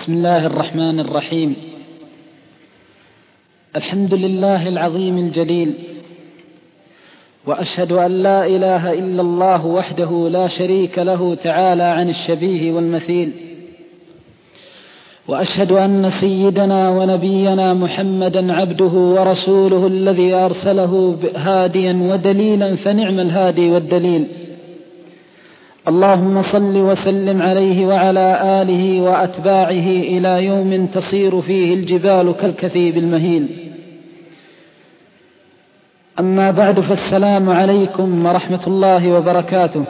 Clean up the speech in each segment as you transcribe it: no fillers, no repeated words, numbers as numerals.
بسم الله الرحمن الرحيم. الحمد لله العظيم الجليل، وأشهد أن لا إله إلا الله وحده لا شريك له تعالى عن الشبيه والمثيل، وأشهد أن سيدنا ونبينا محمدا عبده ورسوله الذي أرسله هاديا ودليلا فنعم الهادي والدليل. اللهم صل وسلم عليه وعلى آله وأتباعه إلى يوم تصير فيه الجبال كالكثيب المهيل. أما بعد، فالسلام عليكم ورحمة الله وبركاته.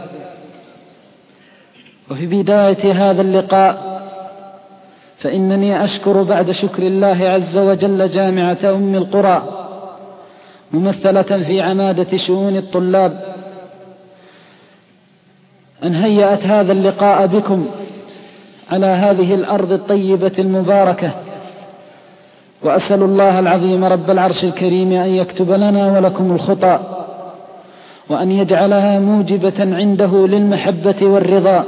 وفي بداية هذا اللقاء فإنني أشكر بعد شكر الله عز وجل جامعة أم القرى ممثلة في عمادة شؤون الطلاب أن هيأت هذا اللقاء بكم على هذه الأرض الطيبة المباركة، وأسأل الله العظيم رب العرش الكريم أن يكتب لنا ولكم الخطى، وأن يجعلها موجبة عنده للمحبة والرضا.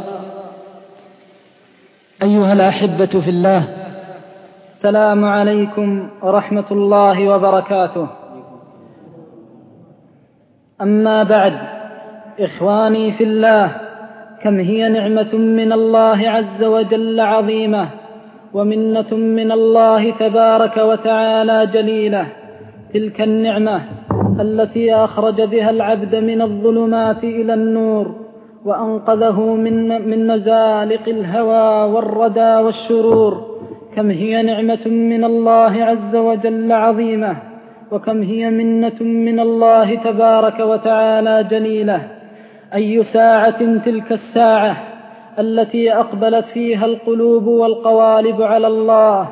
أيها الأحبة في الله، السلام عليكم ورحمة الله وبركاته. أما بعد، إخواني في الله، كم هي نعمة من الله عز وجل عظيمة، ومنة من الله تبارك وتعالى جليلة. تلك النعمة التي أخرج بها العبد من الظلمات إلى النور، وأنقذه من مزالق الهوى والردى والشرور. كم هي نعمة من الله عز وجل عظيمة، وكم هي منة من الله تبارك وتعالى جليلة. أي ساعة تلك الساعة التي أقبلت فيها القلوب والقوالب على الله.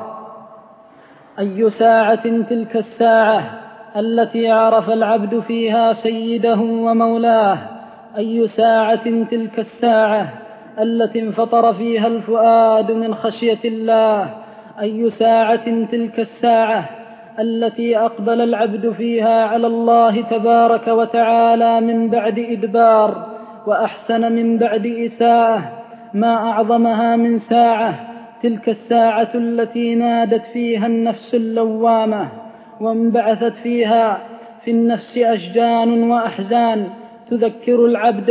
أي ساعة تلك الساعة التي عرف العبد فيها سيده ومولاه. أي ساعة تلك الساعة التي انفطر فيها الفؤاد من خشية الله. أي ساعة تلك الساعة التي أقبل العبد فيها على الله تبارك وتعالى من بعد إدبار، وأحسن من بعد إساءة. ما أعظمها من ساعة تلك الساعة التي نادت فيها النفس اللوامة، وانبعثت فيها في النفس أشجان وأحزان تذكر العبد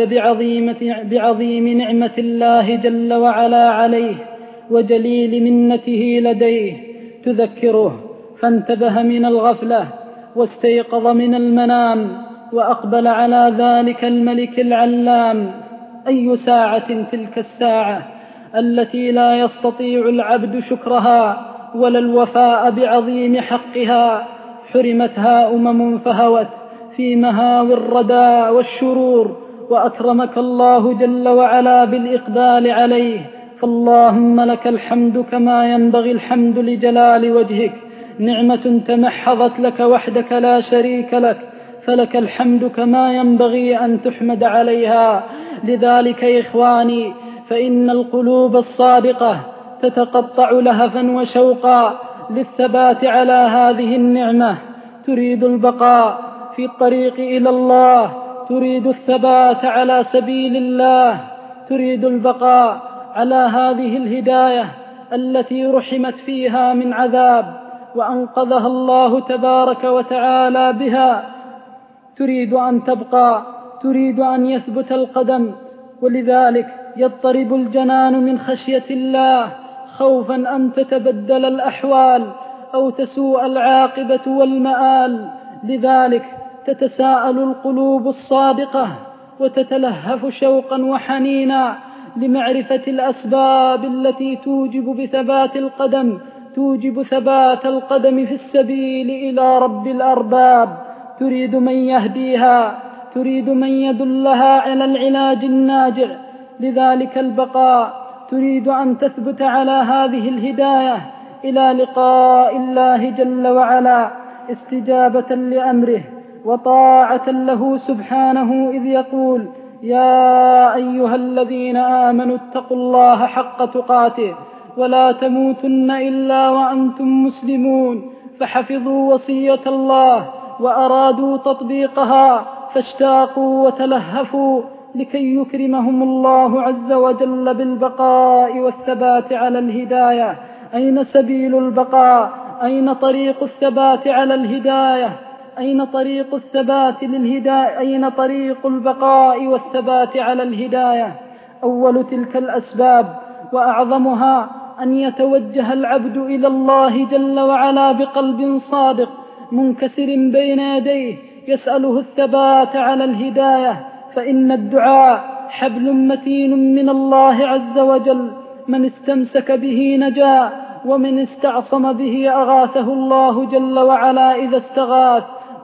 بعظيم نعمة الله جل وعلا عليه وجليل منته لديه. تذكره فانتبه من الغفلة واستيقظ من المنام وأقبل على ذلك الملك العلام. أي ساعة تلك الساعة التي لا يستطيع العبد شكرها ولا الوفاء بعظيم حقها. حرمتها فهوت في مهاوي الردى والشرور، وأكرمك الله جل وعلا بالإقبال عليه. فاللهم لك الحمد كما ينبغي الحمد لجلال وجهك. نعمة تمحضت لك وحدك لا شريك لك، فلك الحمد كما ينبغي أن تحمد عليها. لذلك إخواني، فإن القلوب الصادقة تتقطع لهفا وشوقا للثبات على هذه النعمة. تريد البقاء في الطريق إلى الله، تريد الثبات على سبيل الله، تريد البقاء على هذه الهداية التي رحمت فيها من عذاب وأنقذها الله تبارك وتعالى بها. تريد أن تبقى، تريد أن يثبت القدم، ولذلك يضطرب الجنان من خشية الله، خوفا أن تتبدل الأحوال أو تسوء العاقبة والمآل. لذلك تتساءل القلوب الصادقة وتتلهف شوقا وحنينا لمعرفة الأسباب التي توجب ثبات القدم في السبيل إلى رب الأرباب. تريد من يهديها، تريد من يدلها على العلاج الناجع. لذلك البقاء تريد أن تثبت على هذه الهداية إلى لقاء الله جل وعلا، استجابة لأمره وطاعة له سبحانه، إذ يقول: يا أيها الذين آمنوا اتقوا الله حق تقاته ولا تموتن إلا وأنتم مسلمون. فحفظوا وصية الله وأرادوا تطبيقها، فاشتاقوا وتلهفوا لكي يكرمهم الله عز وجل بالبقاء والثبات على الهداية أين سبيل البقاء؟ أين طريق الثبات على الهداية؟ أين طريق الثبات للهداية؟ أين طريق البقاء والثبات على الهداية؟ أول تلك الأسباب وأعظمها أن يتوجه العبد إلى الله جل وعلا بقلب صادق منكسر بين يديه يسأله الثبات على الهداية، فإن الدعاء حبل متين من الله عز وجل، من استمسك به نجا، ومن استعصم به أغاثه الله جل وعلا إذا استغاث،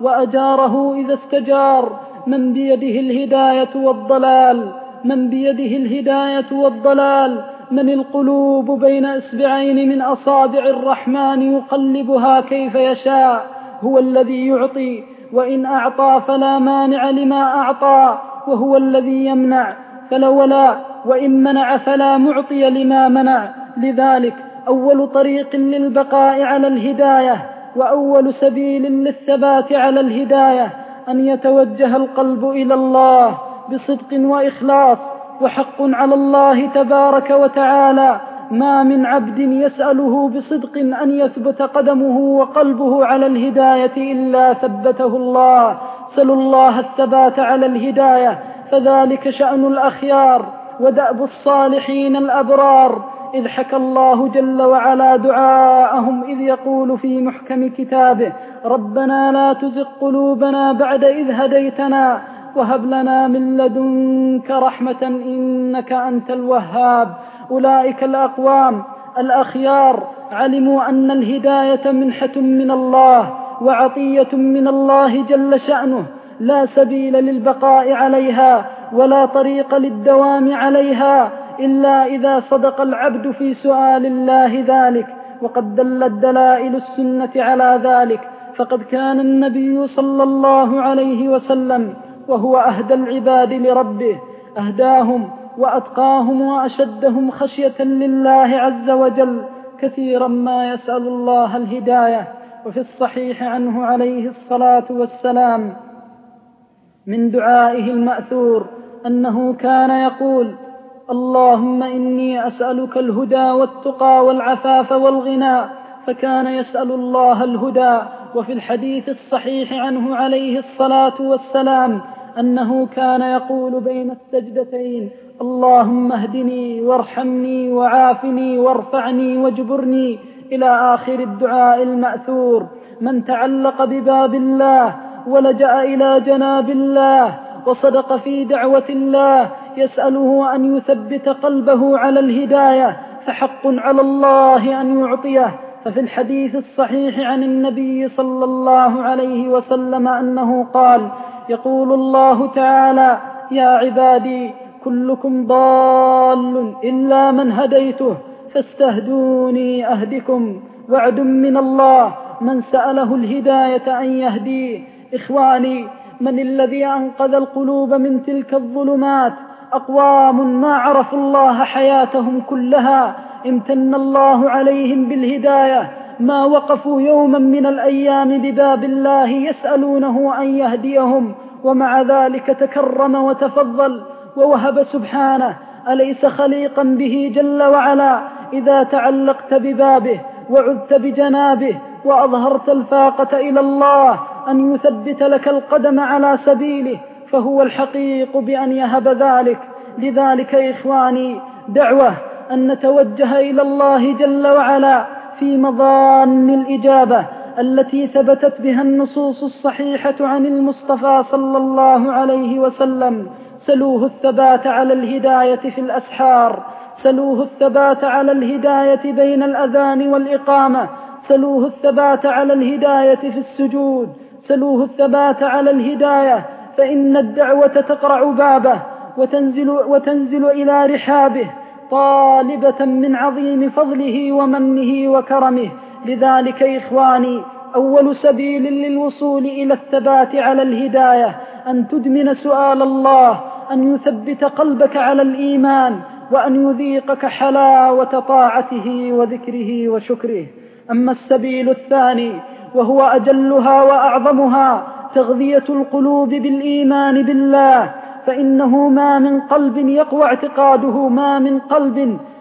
وأجاره إذا استجار. من بيده الهداية والضلال، من بيده الهداية والضلال، من القلوب بين إصبعين من أصابع الرحمن يقلبها كيف يشاء، هو الذي يعطي، وإن أعطى فلا مانع لما أعطى، وهو الذي يمنع فلولا، وإن منع فلا معطي لما منع. لذلك أول طريق للبقاء على الهداية وأول سبيل للثبات على الهداية أن يتوجه القلب إلى الله بصدق وإخلاص. وحق على الله تبارك وتعالى ما من عبد يسأله بصدق أن يثبت قدمه وقلبه على الهداية إلا ثبته الله. سلوا الله الثبات على الهداية، فذلك شأن الأخيار ودأب الصالحين الأبرار. إذ حكى الله جل وعلا دعاءهم إذ يقول في محكم كتابه: ربنا لا تزغ قلوبنا بعد إذ هديتنا وهب لنا من لدنك رحمة إنك أنت الوهاب. أولئك الأقوام الأخيار علموا أن الهداية منحة من الله وعطية من الله جل شأنه، لا سبيل للبقاء عليها ولا طريق للدوام عليها إلا إذا صدق العبد في سؤال الله ذلك. وقد دلت دلائل السنة على ذلك، فقد كان النبي صلى الله عليه وسلم وهو أهدى العباد لربه أهداهم وأتقاهم وأشدهم خشية لله عز وجل، كثيرا ما يسأل الله الهداية. وفي الصحيح عنه عليه الصلاة والسلام من دعائه المأثور أنه كان يقول: اللهم إني أسألك الهدى والتقى والعفاف والغنى، فكان يسأل الله الهدى. وفي الحديث الصحيح عنه عليه الصلاة والسلام أنه كان يقول بين السجدتين: اللهم اهدني وارحمني وعافني وارفعني واجبرني، إلى آخر الدعاء المأثور. من تعلق بباب الله ولجأ إلى جناب الله وصدق في دعوة الله يسأله أن يثبت قلبه على الهداية، فحق على الله أن يعطيه. ففي الحديث الصحيح عن النبي صلى الله عليه وسلم أنه قال: يقول الله تعالى: يا عبادي كلكم ضال إلا من هديته فاستهدوني أهدكم. وعد من الله من سأله الهداية أن يهديه. إخواني، من الذي أنقذ القلوب من تلك الظلمات؟ أقوام ما عرفوا الله حياتهم كلها، امتن الله عليهم بالهداية، ما وقفوا يوما من الأيام بباب الله يسألونه أن يهديهم، ومع ذلك تكرم وتفضل ووهب سبحانه. أليس خليقا به جل وعلا إذا تعلقت ببابه وعذت بجنابه وأظهرت الفاقة إلى الله أن يثبت لك القدم على سبيله، فهو الحقيق بأن يهب ذلك. لذلك إخواني دعوة أن نتوجه إلى الله جل وعلا في مظان الإجابة التي ثبتت بها النصوص الصحيحة عن المصطفى صلى الله عليه وسلم. سلوه الثبات على الهداية في الأسحار، سلوه الثبات على الهداية بين الأذان والإقامة، سلوه الثبات على الهداية في السجود، سلوه الثبات على الهداية، فإن الدعوة تقرع بابه وتنزل إلى رحابه طالبة من عظيم فضله ومنه وكرمه. لذلك إخواني أول سبيل للوصول إلى الثبات على الهداية أن تدمن سؤال الله أن يثبت قلبك على الإيمان، وأن يذيقك حلاوة طاعته وذكره وشكره. أما السبيل الثاني وهو أجلها وأعظمها تغذية القلوب بالإيمان بالله، فإنه ما من قلب يقوى اعتقاده، ما من قلب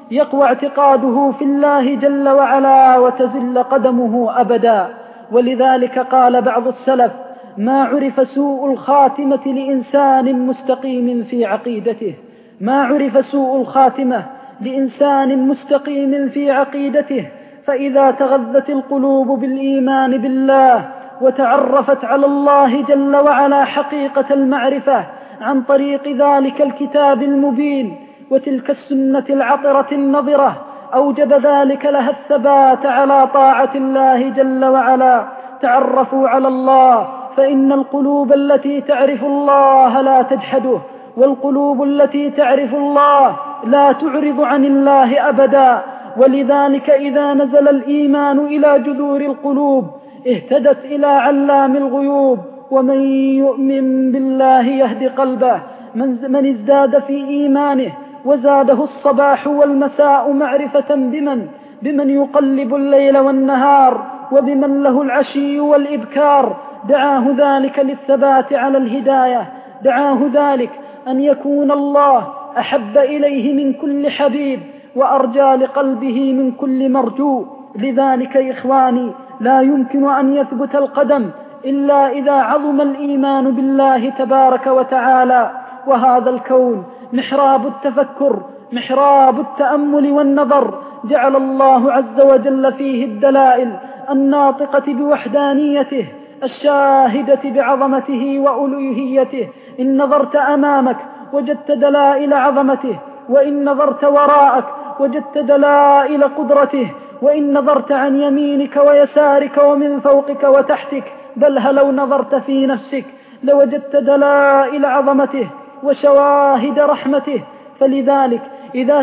يقوى اعتقاده في الله جل وعلا وتزل قدمه أبدا. ولذلك قال بعض السلف: ما عرف سوء الخاتمة لإنسان مستقيم في عقيدته. ما عرف سوء الخاتمة لإنسان مستقيم في عقيدته، فإذا تغذت القلوب بالإيمان بالله وتعرفت على الله جل وعلا حقيقة المعرفة عن طريق ذلك الكتاب المبين وتلك السنة العطرة النظرة، أوجب ذلك لها الثبات على طاعة الله جل وعلا. تعرفوا على الله، فإن القلوب التي تعرف الله لا تجحده، والقلوب التي تعرف الله لا تعرض عن الله أبدا. ولذلك إذا نزل الإيمان إلى جذور القلوب اهتدت إلى علام الغيوب. ومن يؤمن بالله يهد قلبه. من ازداد في إيمانه وزاده الصباح والمساء معرفة بمن يقلب الليل والنهار وبمن له العشي والإبكار، دعاه ذلك للثبات على الهداية، دعاه ذلك أن يكون الله أحب إليه من كل حبيب وأرجى لقلبه من كل مرجو. لذلك إخواني لا يمكن أن يثبت القدم إلا إذا عظم الإيمان بالله تبارك وتعالى. وهذا الكون محراب التفكر، محراب التأمل والنظر، جعل الله عز وجل فيه الدلائل الناطقة بوحدانيته، الشاهدة بعظمته وألوهيته. إن نظرت أمامك وجدت دلائل عظمته، وإن نظرت وراءك وجدت دلائل قدرته، وإن نظرت عن يمينك ويسارك ومن فوقك وتحتك، بل لو نظرت في نفسك لوجدت دلائل عظمته وشواهد رحمته. فلذلك إذا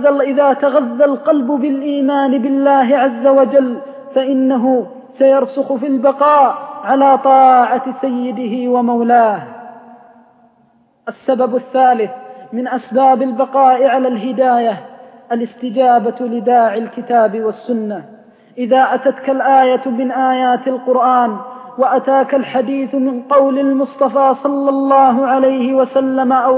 تغذى القلب بالإيمان بالله عز وجل فإنه سيرسخ في البقاء على طاعة سيده ومولاه. السبب الثالث من أسباب البقاء على الهداية الاستجابة لداعي الكتاب والسنة. إذا أتتك الآية من آيات القرآن وأتاك الحديث من قول المصطفى صلى الله عليه وسلم أو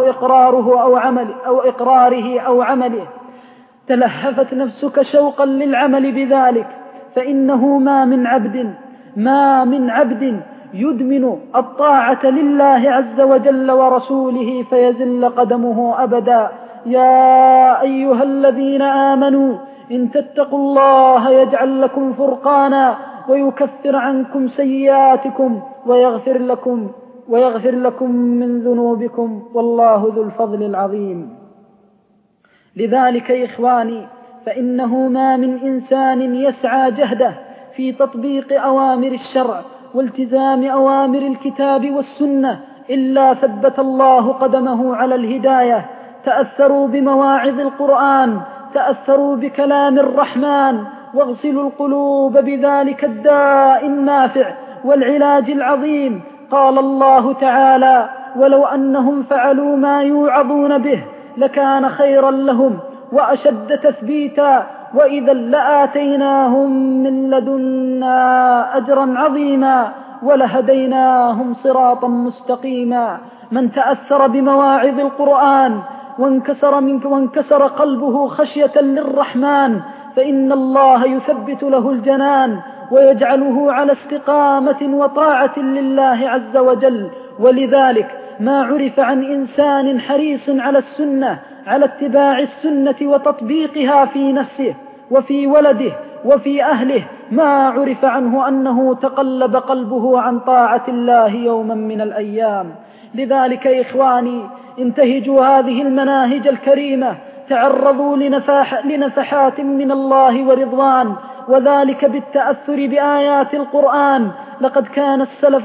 إقراره أو عمله، تلهفت نفسك شوقا للعمل بذلك، فإنه ما من عبد يدمن الطاعة لله عز وجل ورسوله فيزل قدمه أبدا. يا أيها الذين آمنوا إن تتقوا الله يجعل لكم فرقانا ويكفر عنكم سيئاتكم ويغفر لكم من ذنوبكم والله ذو الفضل العظيم. لذلك إخواني فإنه ما من إنسان يسعى جهده في تطبيق أوامر الشرع والتزام أوامر الكتاب والسنة إلا ثبت الله قدمه على الهداية. تأثروا بمواعظ القرآن، تأثروا بكلام الرحمن، واغسلوا القلوب بذلك الداء النافع والعلاج العظيم. قال الله تعالى: ولو أنهم فعلوا ما يوعظون به لكان خيرا لهم وأشد تثبيتا وإذا لآتيناهم من لدنا أجرا عظيما ولهديناهم صراطا مستقيما. من تأثر بمواعظ القرآن وانكسر قلبه خشية للرحمن فإن الله يثبت له الجنان ويجعله على استقامة وطاعة لله عز وجل. ولذلك ما عرف عن إنسان حريص على السنة، على اتباع السنة وتطبيقها في نفسه وفي ولده وفي أهله، ما عرف عنه أنه تقلب قلبه عن طاعة الله يوما من الأيام. لذلك إخواني انتهجوا هذه المناهج الكريمة، تعرضوا لنفحات من الله ورضوان، وذلك بالتأثر بآيات القرآن. لقد كان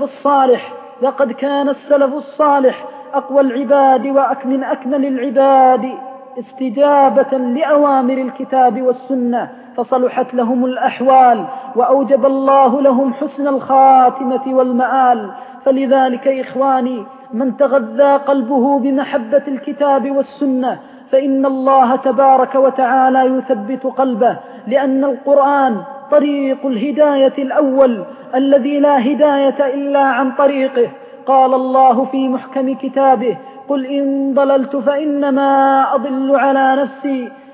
السلف الصالح أقوى العباد ومن أكمل العباد استجابة لأوامر الكتاب والسنة، فصلحت لهم الأحوال وأوجب الله لهم حسن الخاتمة والمآل. فلذلك إخواني من تغذى قلبه بمحبة الكتاب والسنة فإن الله تبارك وتعالى يثبت قلبه، لأن القرآن طريق الهداية الأول الذي لا هداية إلا عن طريقه. قال الله في محكم كتابه: قل إن ضللت فإنما أضل على نفسي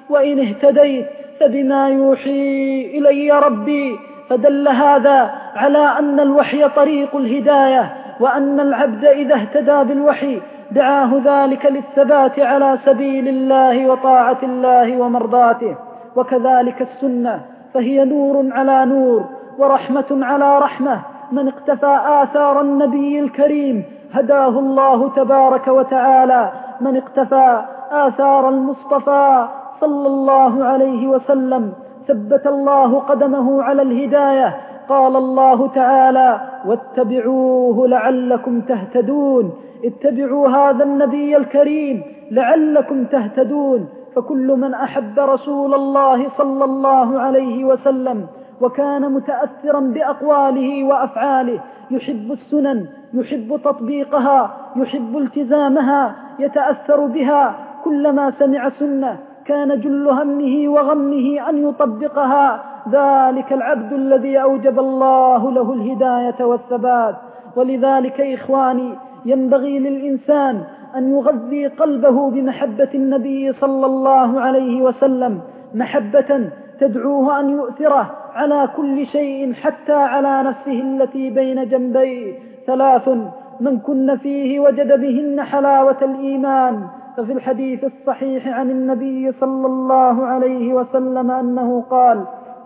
وإن اهتديت فبما يوحي إلي ربي. فدل هذا على أن الوحي طريق الهداية، وأن العبد إذا اهتدى بالوحي دعاه ذلك للثبات على سبيل الله وطاعة الله ومرضاته. وكذلك السنة، فهي نور على نور ورحمة على رحمة. من اقتفى آثار النبي الكريم هداه الله تبارك وتعالى. من اقتفى آثار المصطفى صلى الله عليه وسلم ثبت الله قدمه على الهداية. قال الله تعالى: واتبعوه لعلكم تهتدون. اتبعوا هذا النبي الكريم لعلكم تهتدون. فكل من أحب رسول الله صلى الله عليه وسلم وكان متأثرا بأقواله وأفعاله، يحب السنن، يحب تطبيقها، يحب التزامها، يتأثر بها. كلما سمع سنة كان جل همه وغمه أن يطبقها. ذلك العبد الذي أوجب الله له الهداية والثبات. ولذلك إخواني، ينبغي للإنسان أن يغذي قلبه بمحبة النبي صلى الله عليه وسلم، محبة تدعوه أن يؤثره على كل شيء حتى على نفسه التي بين جنبيه. 3 من كن فيه وجد بهن حلاوة الإيمان. ففي الحديث الصحيح عن النبي صلى الله عليه وسلم أنه قال: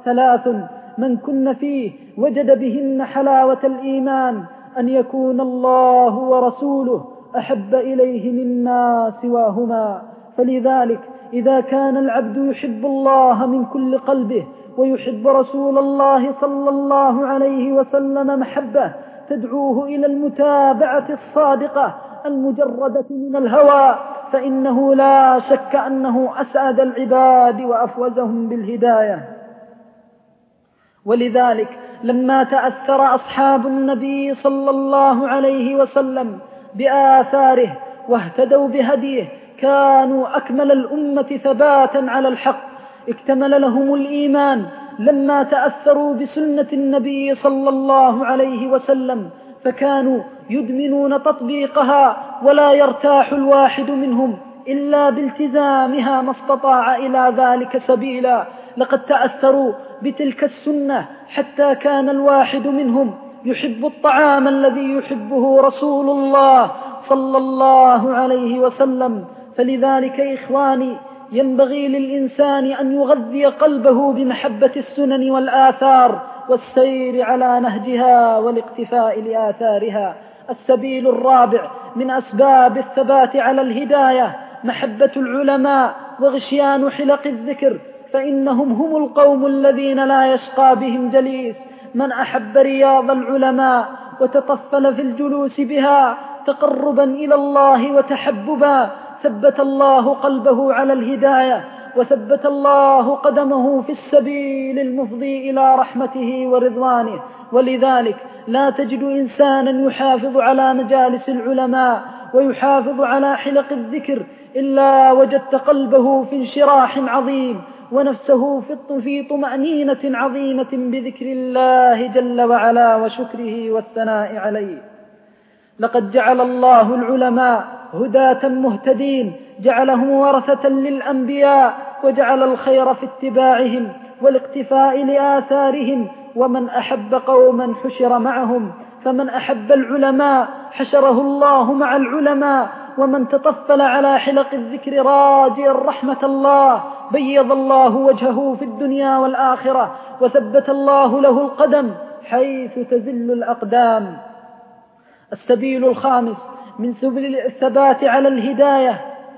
3 من كن فيه وجد بهن حلاوة الإيمان: أن يكون الله ورسوله أحب إليه مما سواهما. فلذلك إذا كان العبد يحب الله من كل قلبه ويحب رسول الله صلى الله عليه وسلم محبة تدعوه إلى المتابعة الصادقة المجردة من الهوى، فإنه لا شك أنه أسعد العباد وأفوزهم بالهداية. ولذلك لما تأثر أصحاب النبي صلى الله عليه وسلم بآثاره واهتدوا بهديه كانوا أكمل الأمة ثباتا على الحق. اكتمل لهم الإيمان لما تأثروا بسنة النبي صلى الله عليه وسلم، فكانوا يدمنون تطبيقها، ولا يرتاح الواحد منهم إلا بالتزامها ما استطاع إلى ذلك سبيلا. لقد تأثروا بتلك السنة حتى كان الواحد منهم يحب الطعام الذي يحبه رسول الله صلى الله عليه وسلم. فلذلك إخواني، ينبغي للإنسان أن يغذي قلبه بمحبة السنن والآثار والسير على نهجها والاقتفاء لآثارها. السبيل الرابع من أسباب الثبات على الهداية محبة العلماء وغشيان حلق الذكر، فإنهم هم القوم الذين لا يشقى بهم جليس. من أحب رياض العلماء وتطفل في الجلوس بها تقربا إلى الله وتحببا ثبت الله قلبه على الهداية، وثبت الله قدمه في السبيل المفضي إلى رحمته ورضوانه. ولذلك لا تجد إنسانا يحافظ على مجالس العلماء ويحافظ على حلق الذكر إلا وجدت قلبه في انشراح عظيم، ونفسه في طمأنينة عظيمة بذكر الله جل وعلا وشكره والثناء عليه. لقد جعل الله العلماء هداة مهتدين، جعلهم ورثة للأنبياء، وجعل الخير في اتباعهم والاقتفاء لآثارهم. ومن أحب قوما حشر معهم، فمن أحب العلماء حشره الله مع العلماء، ومن تطفل على حلق الذكر راجيا رحمة الله بيض الله وجهه في الدنيا والآخرة، وثبت الله له القدم حيث تزل الأقدام. السبيل الخامس من سبل الثبات على الهداية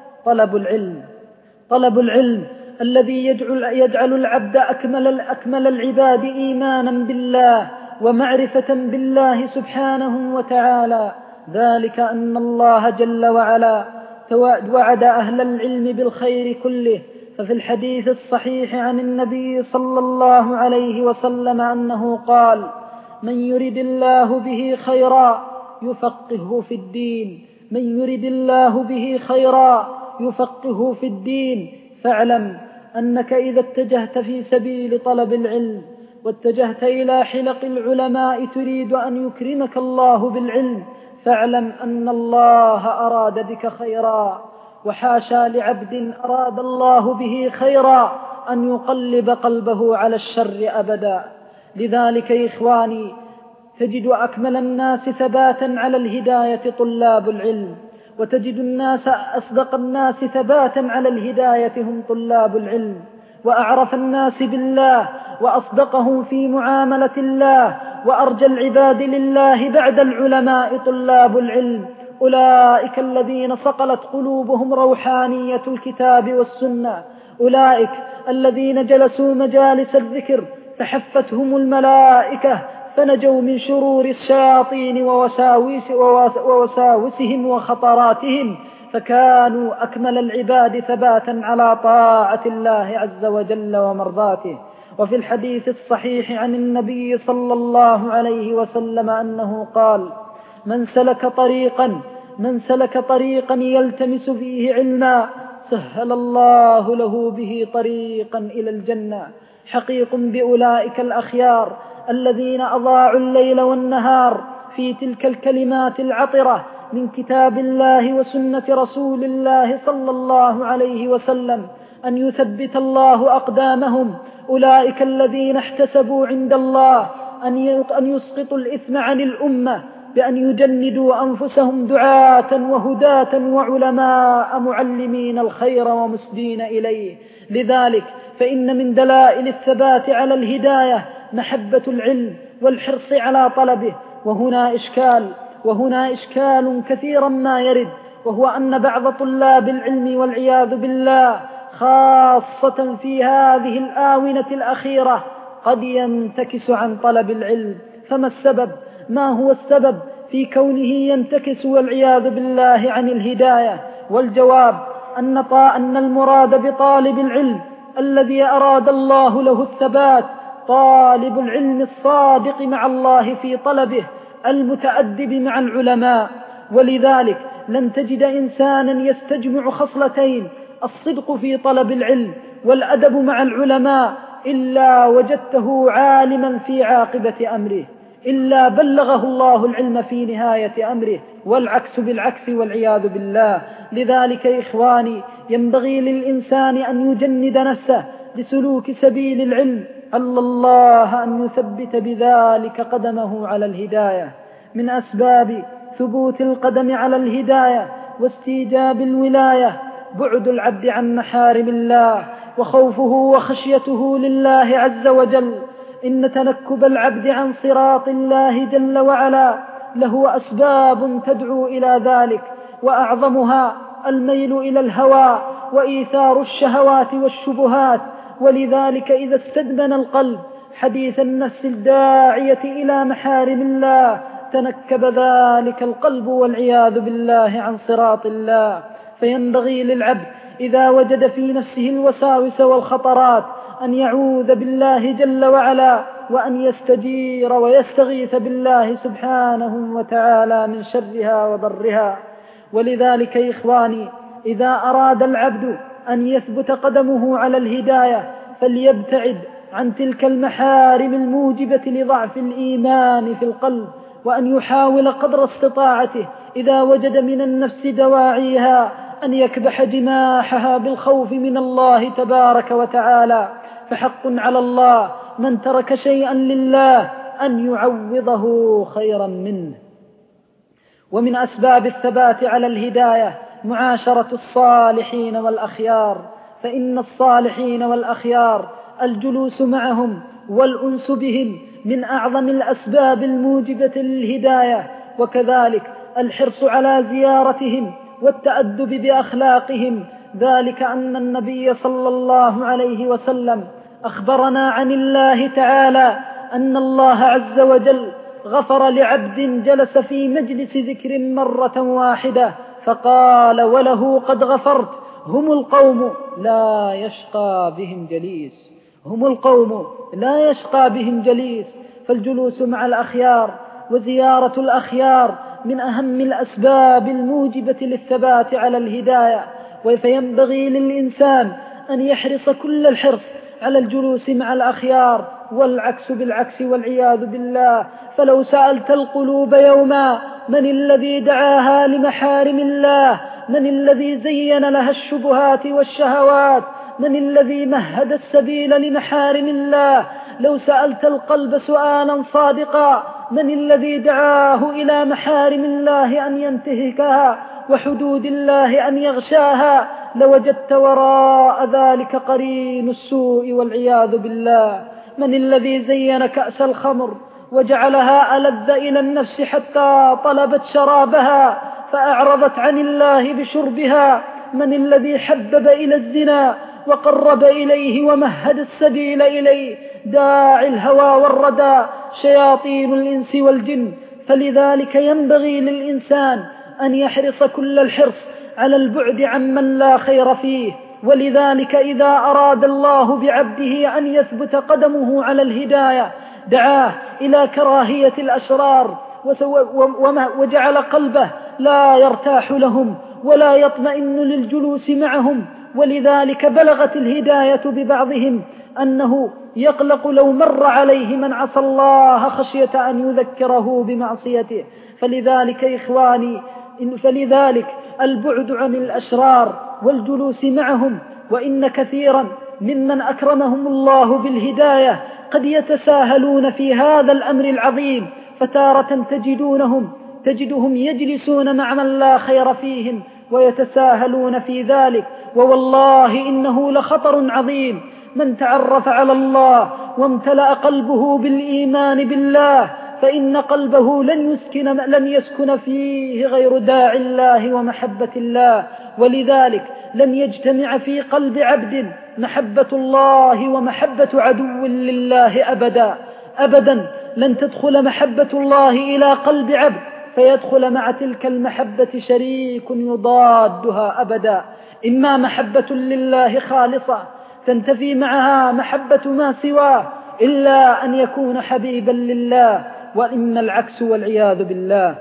طلب العلم الذي يجعل العبد أكمل العباد إيمانا بالله ومعرفة بالله سبحانه وتعالى. ذلك أن الله جل وعلا وعد أهل العلم بالخير كله. ففي الحديث الصحيح عن النبي صلى الله عليه وسلم أنه قال: من يرد الله به خيرا يفقهه في الدين، من يرد الله به خيرا يفقهه في الدين. فاعلم أنك إذا اتجهت في سبيل طلب العلم واتجهت إلى حلق العلماء تريد أن يكرمك الله بالعلم، فاعلم أن الله أراد بك خيرا، وحاشا لعبد أراد الله به خيرا أن يقلب قلبه على الشر أبدا. لذلك يا إخواني تجد أكمل الناس ثباتا على الهداية طلاب العلم، وتجد الناس أصدق الناس ثباتا على الهداية هم طلاب العلم، وأعرف الناس بالله وأصدقهم في معاملة الله وأرجى العباد لله بعد العلماء طلاب العلم. أولئك الذين صقلت قلوبهم روحانية الكتاب والسنة، أولئك الذين جلسوا مجالس الذكر فحفتهم الملائكة فنجوا من شرور الشياطين ووساوسهم وخطراتهم، فكانوا أكمل العباد ثباتا على طاعة الله عز وجل ومرضاته. وفي الحديث الصحيح عن النبي صلى الله عليه وسلم أنه قال: من سلك طريقا يلتمس فيه علما سهل الله له به طريقا إلى الجنة. حقيق بأولئك الأخيار الذين أضاعوا الليل والنهار في تلك الكلمات العطرة من كتاب الله وسنة رسول الله صلى الله عليه وسلم أن يثبت الله أقدامهم. أولئك الذين احتسبوا عند الله أن يسقطوا الإثم عن الأمة بأن يجندوا أنفسهم دعاة وهداة وعلماء معلمين الخير ومسدين إليه. لذلك فإن من دلائل الثبات على الهداية محبة العلم والحرص على طلبه. وهنا إشكال كثيرا ما يرد، وهو أن بعض طلاب العلم والعياذ بالله خاصة في هذه الآونة الأخيرة قد ينتكس عن طلب العلم. فما السبب؟ ما هو السبب في كونه ينتكس والعياذ بالله عن الهداية؟ والجواب أن المراد بطالب العلم الذي أراد الله له الثبات طالب العلم الصادق مع الله في طلبه المتأدب مع العلماء. ولذلك لن تجد إنسانا يستجمع خصلتين: الصدق في طلب العلم والأدب مع العلماء، إلا وجدته عالما في عاقبة أمره، إلا بلغه الله العلم في نهاية أمره، والعكس بالعكس والعياذ بالله. لذلك يا إخواني ينبغي للإنسان أن يجند نفسه لسلوك سبيل العلم، الله أن يثبت بذلك قدمه على الهداية. من أسباب ثبوت القدم على الهداية واستيجاب الولاية بعد العبد عن محارم الله وخوفه وخشيته لله عز وجل. إن تنكب العبد عن صراط الله جل وعلا له أسباب تدعو إلى ذلك، وأعظمها الميل إلى الهوى وإيثار الشهوات والشبهات. ولذلك إذا استدمن القلب حديث النفس الداعية إلى محارم الله تنكب ذلك القلب والعياذ بالله عن صراط الله. فينبغي للعبد إذا وجد في نفسه الوساوس والخطرات أن يعوذ بالله جل وعلا، وأن يستجير ويستغيث بالله سبحانه وتعالى من شرها وضرها. ولذلك يا إخواني إذا أراد العبد أن يثبت قدمه على الهداية فليبتعد عن تلك المحارم الموجبة لضعف الإيمان في القلب، وأن يحاول قدر استطاعته إذا وجد من النفس دواعيها أن يكبح جماحها بالخوف من الله تبارك وتعالى. فحق على الله من ترك شيئا لله أن يعوضه خيرا منه. ومن أسباب الثبات على الهداية معاشرة الصالحين والأخيار، فإن الصالحين والأخيار الجلوس معهم والأنس بهم من أعظم الأسباب الموجبة للهداية، وكذلك الحرص على زيارتهم والتأدب بأخلاقهم. ذلك أن النبي صلى الله عليه وسلم أخبرنا عن الله تعالى أن الله عز وجل غفر لعبد جلس في مجلس ذكر مرة واحدة فقال وله قد غفرت. هم القوم لا يشقى بهم جليس، هم القوم لا يشقى بهم جليس. فالجلوس مع الأخيار وزيارة الأخيار من أهم الأسباب الموجبة للثبات على الهداية. فينبغي للإنسان أن يحرص كل الحرص على الجلوس مع الأخيار، والعكس بالعكس والعياذ بالله. فلو سألت القلوب يوما من الذي دعاها لمحارم الله من الذي زين لها الشبهات والشهوات؟ من الذي مهد السبيل لمحارم الله؟ لو سألت القلب سؤالا صادقا، من الذي دعاه إلى محارم الله أن ينتهكها وحدود الله أن يغشاها؟ لوجدت وراء ذلك قرين السوء والعياذ بالله. من الذي زين كأس الخمر وجعلها ألذ إلى النفس حتى طلبت شرابها فأعرضت عن الله بشربها؟ من الذي حبب إلى الزنا وقرب إليه ومهد السبيل إليه؟ داعي الهوى والردى شياطين الإنس والجن. فلذلك ينبغي للإنسان أن يحرص كل الحرص على البعد عمن لا خير فيه. ولذلك إذا أراد الله بعبده أن يثبت قدمه على الهداية دعاه إلى كراهية الأشرار وجعل قلبه لا يرتاح لهم ولا يطمئن للجلوس معهم. ولذلك بلغت الهداية ببعضهم أنه يقلق لو مر عليه من عصى الله خشية أن يذكره بمعصيته. فلذلك إخواني، فلذلك البعد عن الأشرار والجلوس معهم. وإن كثيرا ممن أكرمهم الله بالهداية قد يتساهلون في هذا الأمر العظيم، فتارة تجدهم يجلسون مع من لا خير فيهم ويتساهلون في ذلك. ووالله إنه لخطر عظيم. من تعرف على الله وامتلأ قلبه بالإيمان بالله فإن قلبه لن يسكن فيه غير داعي الله ومحبة الله. ولذلك لن يجتمع في قلب عبد محبة الله ومحبة عدو لله أبدا. لن تدخل محبة الله إلى قلب عبد فيدخل مع تلك المحبة شريك يضادها أبدا. إما محبة لله خالصة تنتفي معها محبة ما سواه إلا أن يكون حبيبا لله، وإما العكس والعياذ بالله.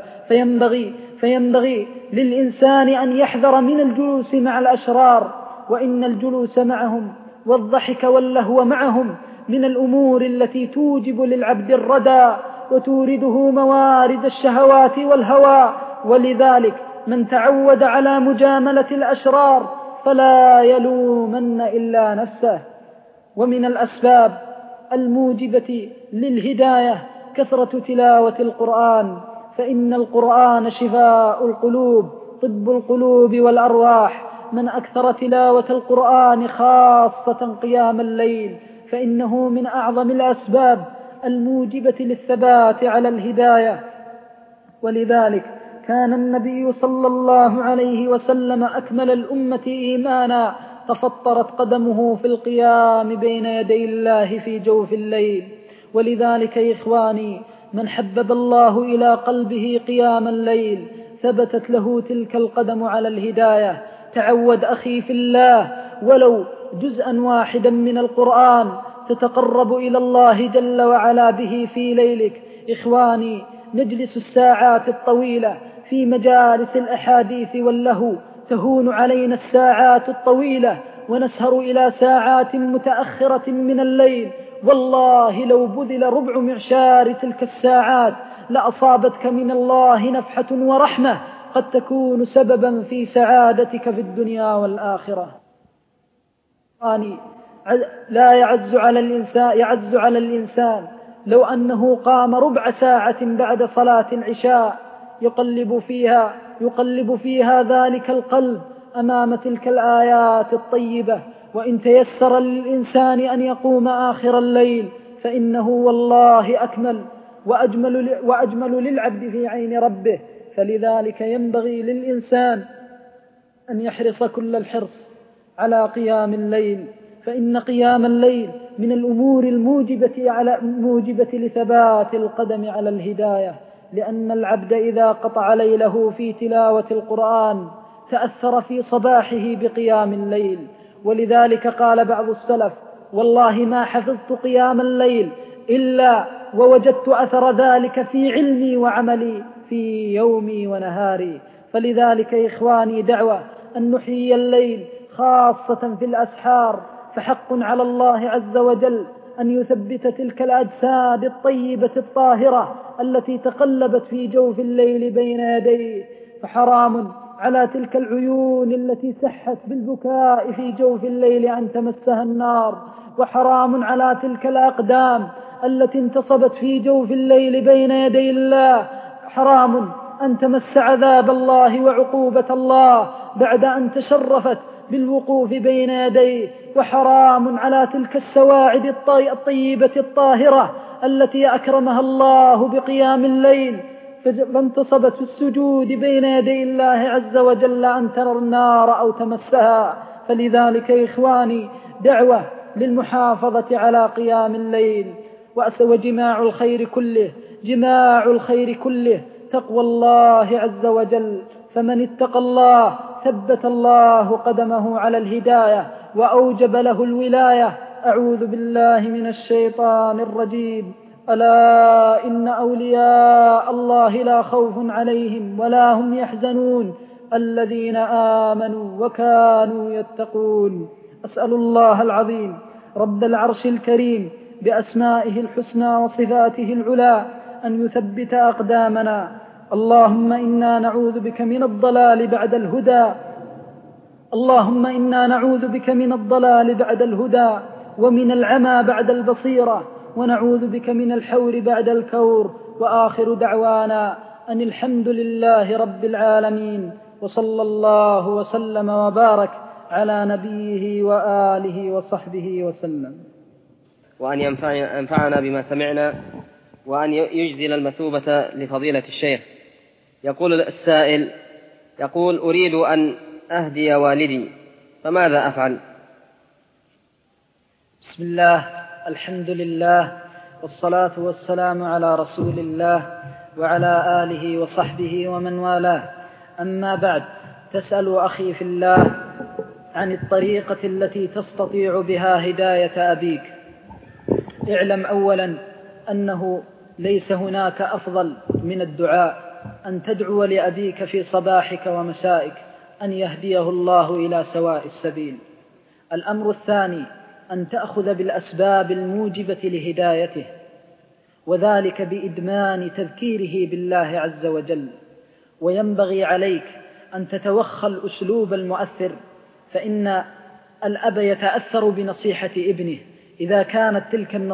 فينبغي للإنسان أن يحذر من الجلوس مع الأشرار، وإن الجلوس معهم والضحك واللهو معهم من الأمور التي توجب للعبد الردى وتورده موارد الشهوات والهوى. ولذلك من تعود على مجاملة الأشرار فلا يلومن إلا نفسه. ومن الأسباب الموجبة للهداية كثرة تلاوة القرآن، فإن القرآن شفاء القلوب طب القلوب والأرواح. من أكثر تلاوة القرآن خاصة قيام الليل فإنه من أعظم الأسباب الموجبة للثبات على الهداية. ولذلك كان النبي صلى الله عليه وسلم أكمل الأمة إيمانا تفطرت قدمه في القيام بين يدي الله في جوف الليل. ولذلك يا إخواني، من حبب الله إلى قلبه قيام الليل ثبتت له تلك القدم على الهداية. تعود أخي في الله ولو جزءا واحدا من القرآن تتقرب إلى الله جل وعلا به في ليلك. إخواني، نجلس الساعات الطويلة في مجالس الأحاديث واللهو، تهون علينا الساعات الطويلة ونسهر إلى ساعات متأخرة من الليل. والله لو بذل ربع معشار تلك الساعات لأصابتك من الله نفحة ورحمة قد تكون سببا في سعادتك في الدنيا والآخرة. لا يعز على الإنسان لو أنه قام ربع ساعة بعد صلاة العشاء يقلب فيها ذلك القلب أمام تلك الآيات الطيبة. وإن تيسر للإنسان أن يقوم آخر الليل فإنه والله أكمل وأجمل للعبد في عين ربه. فلذلك ينبغي للإنسان أن يحرص كل الحرص على قيام الليل، فإن قيام الليل من الأمور الموجبة لثبات القدم على الهداية. لأن العبد إذا قطع ليله في تلاوة القرآن تأثر في صباحه بقيام الليل. ولذلك قال بعض السلف: والله ما حفظت قيام الليل إلا ووجدت أثر ذلك في علمي وعملي في يومي ونهاري. فلذلك يا إخواني دعوة أن نحيي الليل خاصة في الأسحار، فحق على الله عز وجل أن يثبت تلك الأجساد الطيبة الطاهرة التي تقلبت في جوف الليل بين يديه. فحرام على تلك العيون التي سحت بالبكاء في جوف الليل أن تمسها النار، وحرام على تلك الأقدام التي انتصبت في جوف الليل بين يدي الله، حرام أن تمس عذاب الله وعقوبة الله بعد أن تشرفت بالوقوف بين يديه. وحرام على تلك السواعد الطيبة الطاهرة التي أكرمها الله بقيام الليل فانتصبت في السجود بين يدي الله عز وجل أن ترى النار أو تمسها. فلذلك إخواني دعوة للمحافظة على قيام الليل وجماع الخير كله، جماع الخير كله تقوى الله عز وجل، فمن اتقى الله ثبت الله قدمه على الهداية وأوجب له الولاية. أعوذ بالله من الشيطان الرجيم. ألا إن أولياء الله لا خوف عليهم ولا هم يحزنون الذين آمنوا وكانوا يتقون. أسأل الله العظيم رب العرش الكريم بأسمائه الحسنى وصفاته العلى أن يثبت أقدامنا. اللهم إنا نعوذ بك من الضلال بعد الهدى، اللهم إنا نعوذ بك من الضلال بعد الهدى ومن العمى بعد البصيرة، ونعوذ بك من الحور بعد الكور. وآخر دعوانا أن الحمد لله رب العالمين، وصلى الله وسلم وبارك على نبيه وآله وصحبه وسلم. وأن ينفعنا بما سمعنا، وأن يجزل المثوبة لفضيلة الشيخ. يقول السائل يقول: أريد أن أهدي والدي، فماذا أفعل؟ بسم الله، الحمد لله، والصلاة والسلام على رسول الله وعلى آله وصحبه ومن والاه. أما بعد، تسأل أخي في الله عن الطريقة التي تستطيع بها هداية أبيك. اعلم أولا أنه ليس هناك أفضل من الدعاء، أن تدعو لأبيك في صباحك ومسائك أن يهديه الله إلى سواء السبيل. الأمر الثاني أن تأخذ بالأسباب الموجبة لهدايته، وذلك بإدمان تذكيره بالله عز وجل. وينبغي عليك أن تتوخى الأسلوب المؤثر، فإن الأب يتأثر بنصيحة ابنه إذا كانت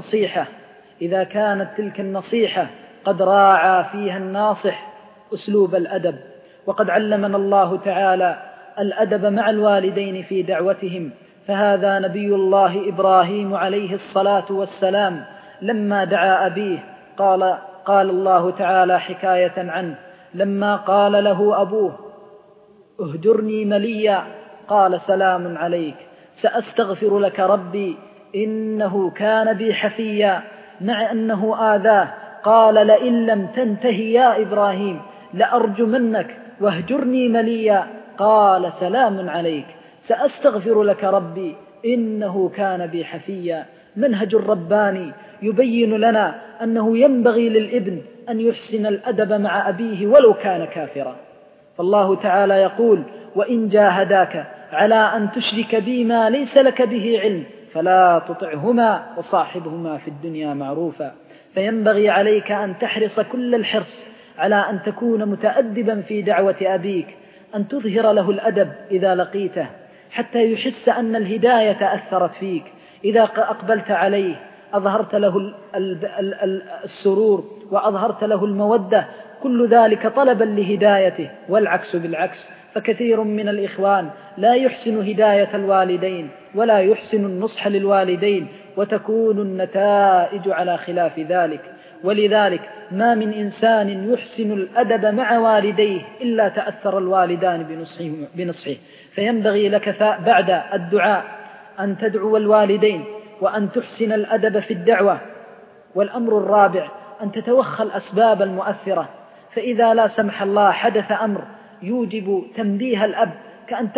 تلك النصيحة قد راعى فيها الناصح أسلوب الأدب. وقد علمنا الله تعالى الأدب مع الوالدين في دعوتهم، فهذا نبي الله إبراهيم عليه الصلاة والسلام لما دعا أبيه قال الله تعالى حكاية عنه: لما قال له أبوه اهجرني مليا قال سلام عليك سأستغفر لك ربي إنه كان بي حفيا، مع أنه آذاه قال: لئن لم تنتهي يا إبراهيم لأرجمنك واهجرني مليا قال سلام عليك سأستغفر لك ربي إنه كان بي حفيا. منهج الرباني يبين لنا أنه ينبغي للابن أن يحسن الأدب مع أبيه ولو كان كافرا. فالله تعالى يقول: وإن جاهداك على أن تشرك بي ما ليس لك به علم فلا تطعهما وصاحبهما في الدنيا معروفا. فينبغي عليك أن تحرص كل الحرص على أن تكون متأدبا في دعوة أبيك، أن تظهر له الأدب إذا لقيته حتى يحس أن الهداية أثرت فيك. إذا أقبلت عليه أظهرت له السرور وأظهرت له المودة، كل ذلك طلبا لهدايته، والعكس بالعكس. فكثير من الإخوان لا يحسن هداية الوالدين ولا يحسن النصح للوالدين، وتكون النتائج على خلاف ذلك. ولذلك ما من إنسان يحسن الأدب مع والديه إلا تأثر الوالدان بنصحه. فينبغي لك بعد الدعاء أن تدعو الوالدين وأن تحسن الأدب في الدعوة. والأمر الرابع أن تتوخى الأسباب المؤثرة، فإذا لا سمح الله حدث أمر يوجب تنبيه الأب، كأن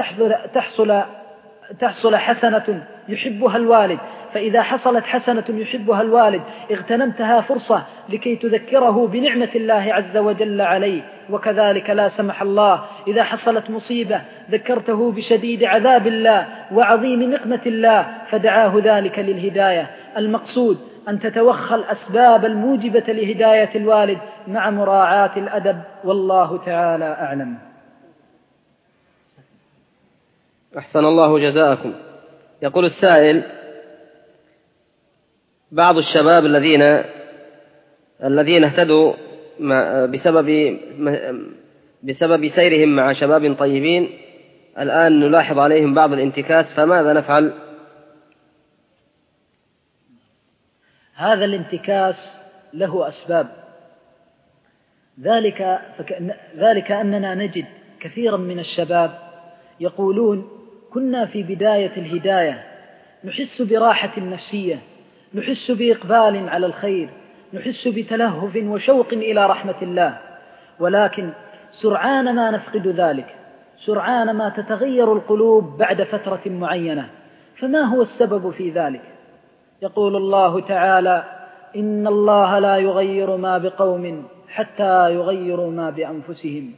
تحصل حسنة يحبها الوالد، فإذا حصلت حسنة يحبها الوالد اغتنمتها فرصة لكي تذكره بنعمة الله عز وجل عليه. وكذلك لا سمح الله إذا حصلت مصيبة ذكرته بشديد عذاب الله وعظيم نقمة الله فدعاه ذلك للهداية. المقصود أن تتوخى الأسباب الموجبة لهداية الوالد مع مراعاة الأدب، والله تعالى أعلم. أحسن الله جزاءكم. يقول السائل: بعض الشباب الذين اهتدوا بسبب سيرهم مع شباب طيبين الآن نلاحظ عليهم بعض الانتكاس، فماذا نفعل؟ هذا الانتكاس له أسباب، ذلك أننا نجد كثيرا من الشباب يقولون: كنا في بداية الهداية نحس براحة نفسية، نحس بإقبال على الخير، نحس بتلهف وشوق إلى رحمة الله، ولكن سرعان ما نفقد ذلك، سرعان ما تتغير القلوب بعد فترة معينة. فما هو السبب في ذلك؟ يقول الله تعالى: إن الله لا يغير ما بقوم حتى يغيروا ما بأنفسهم.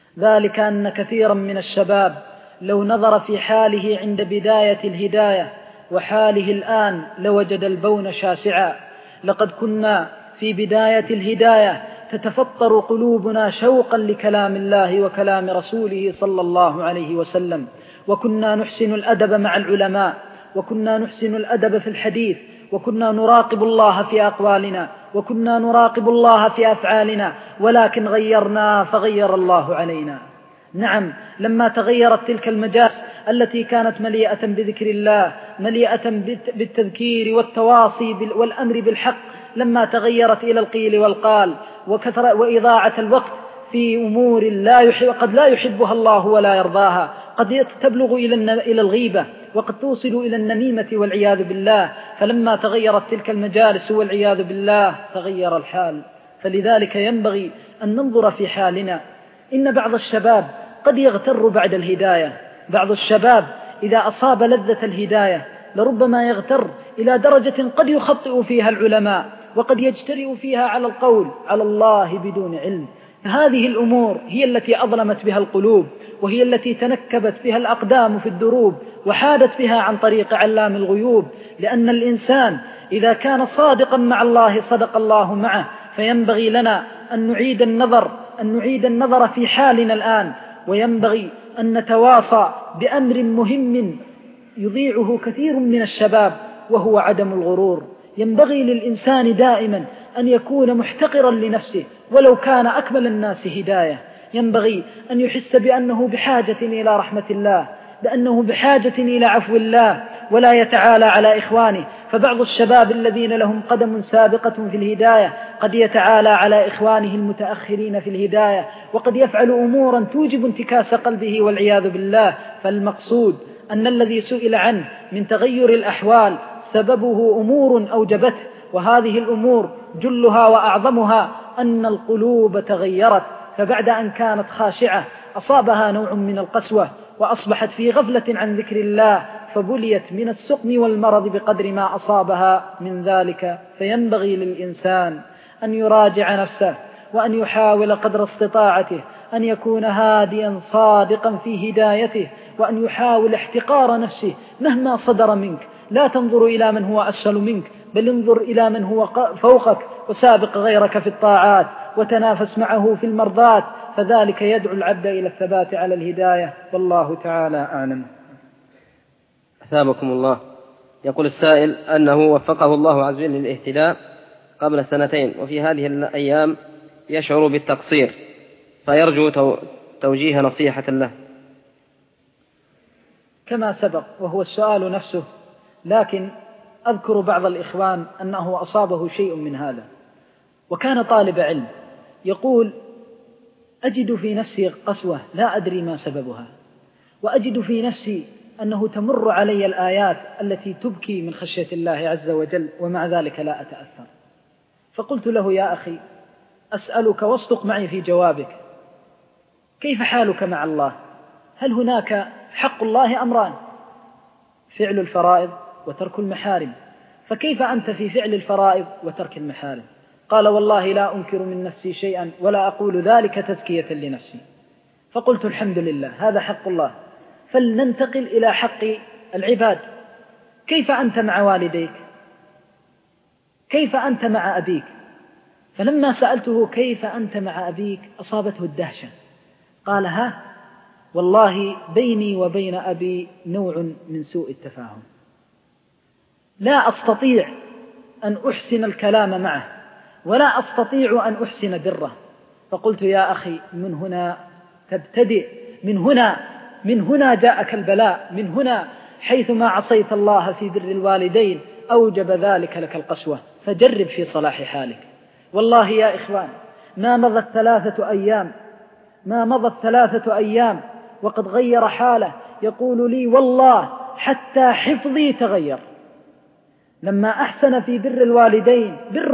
ذلك أن كثيرا من الشباب لو نظر في حاله عند بداية الهداية وحاله الآن لوجد البون شاسعا. لقد كنا في بداية الهداية تتفطر قلوبنا شوقا لكلام الله وكلام رسوله صلى الله عليه وسلم، وكنا نحسن الأدب مع العلماء، وكنا نحسن الأدب في الحديث، وكنا نراقب الله في أقوالنا، وكنا نراقب الله في أفعالنا، ولكن غيرنا فغير الله علينا. نعم، لما تغيرت تلك المجالس التي كانت مليئة بذكر الله، مليئة بالتذكير والتواصي والأمر بالحق، لما تغيرت إلى القيل والقال وإضاعة الوقت في أمور قد لا يحبها الله ولا يرضاها، قد تبلغ إلى الغيبة، وقد توصل إلى النميمة والعياذ بالله. فلما تغيرت تلك المجالس والعياذ بالله تغير الحال. فلذلك ينبغي أن ننظر في حالنا. إن بعض الشباب قد يغتر بعد الهداية، بعض الشباب إذا أصاب لذة الهداية لربما يغتر إلى درجة قد يخطئ فيها العلماء، وقد يجترئ فيها على القول على الله بدون علم. هذه الأمور هي التي أظلمت بها القلوب، وهي التي تنكبت بها الأقدام في الدروب، وحادت بها عن طريق علام الغيوب. لأن الإنسان إذا كان صادقا مع الله صدق الله معه. فينبغي لنا أن نعيد النظر في حالنا الآن، وينبغي أن نتواصى بأمر مهم يضيعه كثير من الشباب، وهو عدم الغرور. ينبغي للإنسان دائما أن يكون محتقرا لنفسه ولو كان أكمل الناس هداية. ينبغي أن يحس بأنه بحاجة إلى رحمة الله، بأنه بحاجة إلى عفو الله، ولا يتعالى على إخوانه. فبعض الشباب الذين لهم قدم سابقة في الهداية قد يتعالى على إخوانه المتأخرين في الهداية، وقد يفعل أمورا توجب انتكاس قلبه والعياذ بالله. فالمقصود أن الذي سئل عنه من تغير الأحوال سببه أمور أوجبته، وهذه الأمور جلها وأعظمها أن القلوب تغيرت، فبعد أن كانت خاشعة أصابها نوع من القسوة، وأصبحت في غفلة عن ذكر الله، فبليت من السقم والمرض بقدر ما أصابها من ذلك. فينبغي للإنسان أن يراجع نفسه، وأن يحاول قدر استطاعته أن يكون هاديا صادقا في هدايته، وأن يحاول احتقار نفسه مهما صدر منك. لا تنظر إلى من هو أسفل منك، بل انظر إلى من هو فوقك، وسابق غيرك في الطاعات، وتنافس معه في المرضات، فذلك يدعو العبد إلى الثبات على الهداية. والله تعالى أعلم. أثابكم الله. يقول السائل أنه وفقه الله عز وجل للاهتداء قبل 2 وفي هذه الأيام يشعر بالتقصير، فيرجو توجيه نصيحة له. كما سبق وهو السؤال نفسه، لكن أذكر بعض الإخوان أنه أصابه شيء من هذا، وكان طالب علم يقول: أجد في نفسي قسوة لا أدري ما سببها، وأجد في نفسي أنه تمر علي الآيات التي تبكي من خشية الله عز وجل، ومع ذلك لا أتأثر. فقلت له: يا أخي، أسألك واصدق معي في جوابك، كيف حالك مع الله؟ هل هناك حق الله أمران: فعل الفرائض وترك المحارم، فكيف أنت في فعل الفرائض وترك المحارم؟ قال: والله لا أنكر من نفسي شيئا ولا أقول ذلك تزكية لنفسي. فقلت: الحمد لله، هذا حق الله، فلننتقل إلى حق العباد. كيف أنت مع والديك؟ كيف أنت مع أبيك؟ فلما سألته كيف أنت مع أبيك أصابته الدهشة. قال: ها، والله بيني وبين أبي نوع من سوء التفاهم، لا أستطيع أن أحسن الكلام معه ولا أستطيع أن أحسن بره. فقلت يا أخي من هنا تبتدئ، من هنا جاءك البلاء، من هنا حيثما عصيت الله في بر الوالدين أوجب ذلك لك القسوة، فجرب في صلاح حالك. والله يا إخوان ما مضت 3 أيام وقد غير حاله، يقول لي والله حتى حفظي تغير لما أحسن في بر الوالدين.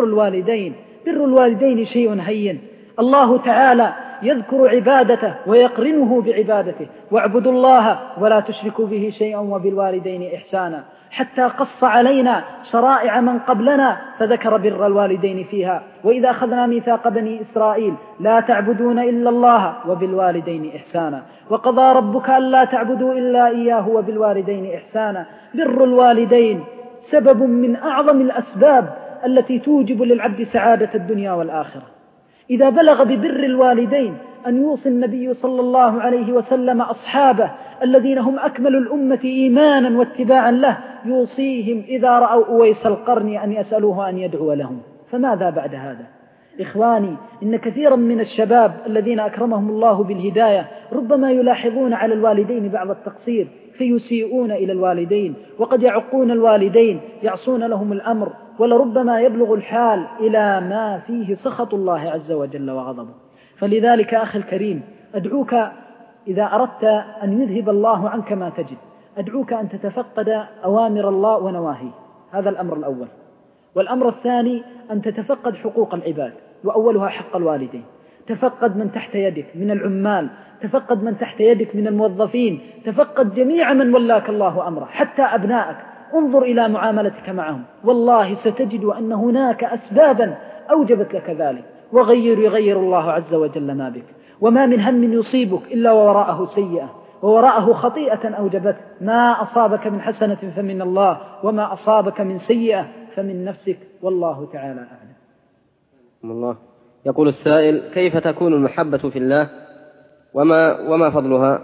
بر الوالدين شيء هين، الله تعالى يذكر عبادته ويقرنه بعبادته، واعبدوا الله ولا تشركوا به شيئا وبالوالدين إحسانا، حتى قص علينا شرائع من قبلنا فذكر بر الوالدين فيها. وإذا أخذنا ميثاق بني إسرائيل لا تعبدون إلا الله وبالوالدين إحسانا، وقضى ربك ألا تعبدوا إلا إياه وبالوالدين إحسانا. بر الوالدين سبب من أعظم الأسباب التي توجب للعبد سعادة الدنيا والآخرة. إذا بلغ ببر الوالدين أن يوصي النبي صلى الله عليه وسلم أصحابه الذين هم أكمل الأمة إيمانا واتباعا له، يوصيهم إذا رأوا أويس القرن أن يسألوه أن يدعو لهم. فماذا بعد هذا؟ إخواني، إن كثيرا من الشباب الذين أكرمهم الله بالهداية ربما يلاحظون على الوالدين بعض التقصير فيسيئون إلى الوالدين، وقد يعقون الوالدين، يعصون لهم الأمر، ولربما يبلغ الحال إلى ما فيه سخط الله عز وجل وغضبه. فلذلك أخي الكريم أدعوك إذا أردت أن يذهب الله عنك ما تجد، أدعوك أن تتفقد أوامر الله ونواهيه، هذا الأمر الأول. والأمر الثاني أن تتفقد حقوق العباد، وأولها حق الوالدين. تفقد من تحت يدك من العمال، تفقد من تحت يدك من الموظفين، تفقد جميع من ولاك الله أمره، حتى أبنائك، انظر إلى معاملتك معهم، والله ستجد أن هناك أسبابا أوجبت لك ذلك، يغير الله عز وجل ما بك. وما من هم يصيبك إلا ووراءه سيئة، ووراءه خطيئة أوجبت. ما أصابك من حسنة فمن الله، وما أصابك من سيئة فمن نفسك، والله تعالى أعلم. الله. يقول السائل: كيف تكون المحبة في الله وما فضلها؟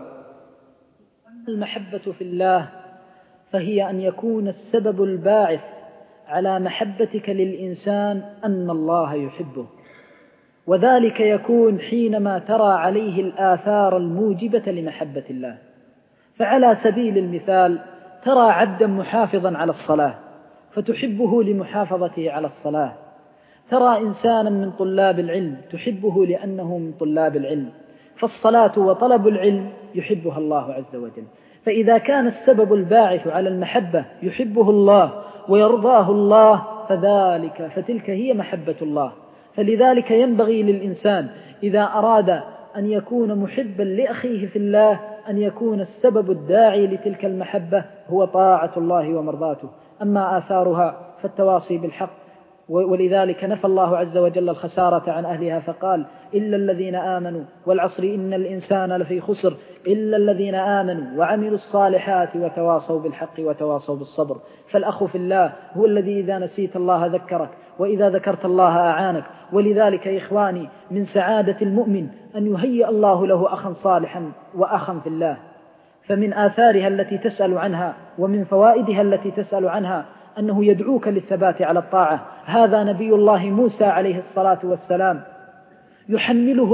المحبة في الله فهي أن يكون السبب الباعث على محبتك للإنسان أن الله يحبه، وذلك يكون حينما ترى عليه الآثار الموجبة لمحبة الله. فعلى سبيل المثال ترى عبدا محافظا على الصلاة فتحبه لمحافظته على الصلاة، ترى إنسانا من طلاب العلم تحبه لأنه من طلاب العلم، فالصلاة وطلب العلم يحبها الله عز وجل. فإذا كان السبب الباعث على المحبة يحبه الله ويرضاه الله فتلك هي محبة الله. فلذلك ينبغي للإنسان إذا أراد أن يكون محبا لأخيه في الله أن يكون السبب الداعي لتلك المحبة هو طاعة الله ومرضاته. أما آثارها فالتواصي بالحق، ولذلك نفى الله عز وجل الخسارة عن أهلها فقال: إلا الذين آمنوا والعصر إن الإنسان لفي خسر إلا الذين آمنوا وعملوا الصالحات وتواصوا بالحق وتواصوا بالصبر. فالأخ في الله هو الذي إذا نسيت الله ذكرك، وإذا ذكرت الله أعانك. ولذلك يا إخواني من سعادة المؤمن أن يهيئ الله له أخا صالحا وأخا في الله. فمن آثارها التي تسأل عنها ومن فوائدها التي تسأل عنها أنه يدعوك للثبات على الطاعة. هذا نبي الله موسى عليه الصلاة والسلام يحمله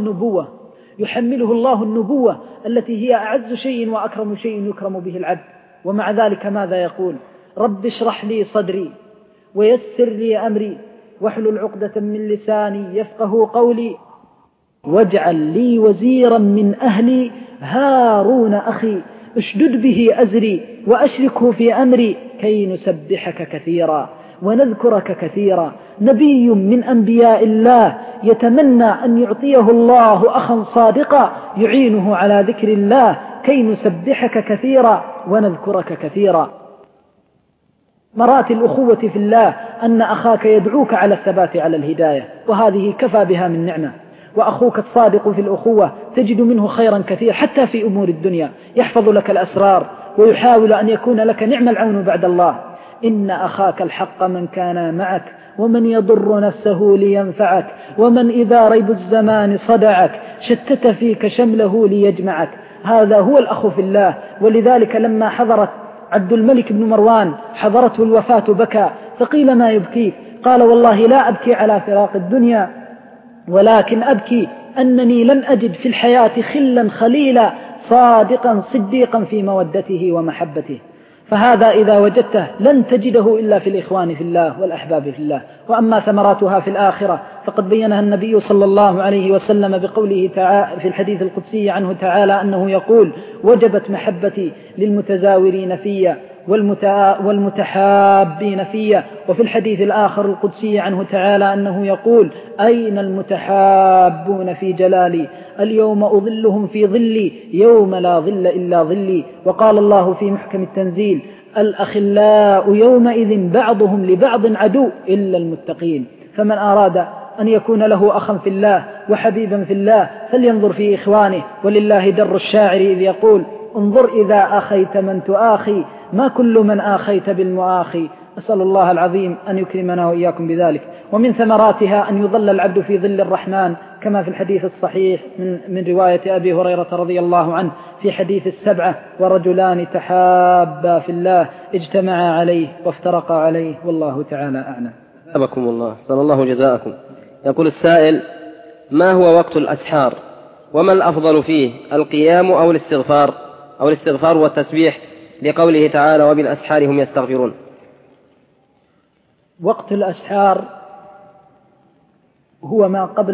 الله النبوة التي هي أعز شيء وأكرم شيء يكرم به العبد، ومع ذلك ماذا يقول؟ رب اشرح لي صدري ويسر لي أمري واحلل عقدة من لساني يفقه قولي واجعل لي وزيرا من أهلي هارون أخي اشدد به أزري وأشركه في أمري كي نسبحك كثيرا ونذكرك كثيرا. نبي من أنبياء الله يتمنى أن يعطيه الله أخا صادقا يعينه على ذكر الله كي نسبحك كثيرا ونذكرك كثيرا. مرات الأخوة في الله أن أخاك يدعوك على الثبات على الهداية، وهذه كفى بها من نعمة. وأخوك الصادق في الأخوة تجد منه خيرا كثير حتى في أمور الدنيا، يحفظ لك الأسرار ويحاول أن يكون لك نعم العون بعد الله. إن أخاك الحق من كان معك ومن يضر نفسه لينفعك ومن إذا ريب الزمان صدعك شتت فيك شمله ليجمعك. هذا هو الأخ في الله. ولذلك لما حضرت عبد الملك بن مروان حضرته الوفاة بكى، فقيل ما يبكيك؟ قال والله لا أبكي على فراق الدنيا، ولكن أبكي أنني لم أجد في الحياة خلا خليلا صادقا صديقا في مودته ومحبته. فهذا إذا وجدته لن تجده إلا في الإخوان في الله والأحباب في الله. وأما ثمراتها في الآخرة فقد بينها النبي صلى الله عليه وسلم بقوله تعالى في الحديث القدسي عنه تعالى أنه يقول: وجبت محبتي للمتزاورين في والمتحابين في. وفي الحديث الآخر القدسي عنه تعالى أنه يقول: أين المتحابون في جلالي؟ اليوم أظلهم في ظلي يوم لا ظل إلا ظلي. وقال الله في محكم التنزيل: الأخلاء يومئذ بعضهم لبعض عدو إلا المتقين. فمن أراد أن يكون له أخا في الله وحبيبا في الله فلينظر في إخوانه. ولله در الشاعر إذ يقول: انظر إذا أخيت من تؤاخي ما كل من آخيت بالمؤاخي. أسأل الله العظيم أن يكرمنا وإياكم بذلك. ومن ثمراتها أن يظل العبد في ظل الرحمن كما في الحديث الصحيح من رواية أبي هريرة رضي الله عنه في حديث 7: ورجلان تحابا في الله اجتمعا عليه وافترقا عليه والله تعالى أعلم. أبكم الله، صلى الله جزاءكم. يقول السائل: ما هو وقت الأسحار؟ وما الأفضل فيه، القيام أو الاستغفار والتسبيح، لقوله تعالى: وبالأسحار هم يستغفرون؟ وقت الأسحار هو ما قبل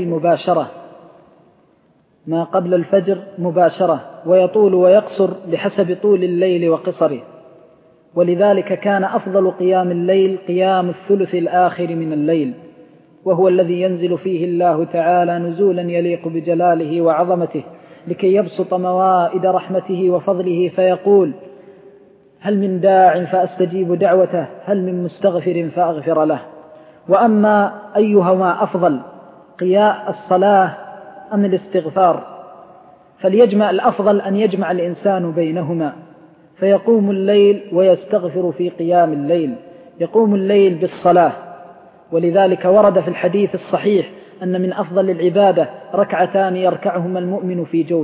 الفجر مباشرة، ويطول ويقصر بحسب طول الليل وقصره. ولذلك كان أفضل قيام الليل قيام الثلث الآخر من الليل، وهو الذي ينزل فيه الله تعالى نزولا يليق بجلاله وعظمته لكي يبسط موائد رحمته وفضله فيقول: هل من داع فأستجيب دعوته، هل من مستغفر فأغفر له. وأما أيهما أفضل، قيام الصلاة أم الاستغفار؟ فليجمع الأفضل أن يجمع الإنسان بينهما، فيقوم الليل ويستغفر في قيام الليل، يقوم الليل بالصلاة. ولذلك ورد في الحديث الصحيح أن من أفضل العبادة ركعتان يركعهما المؤمن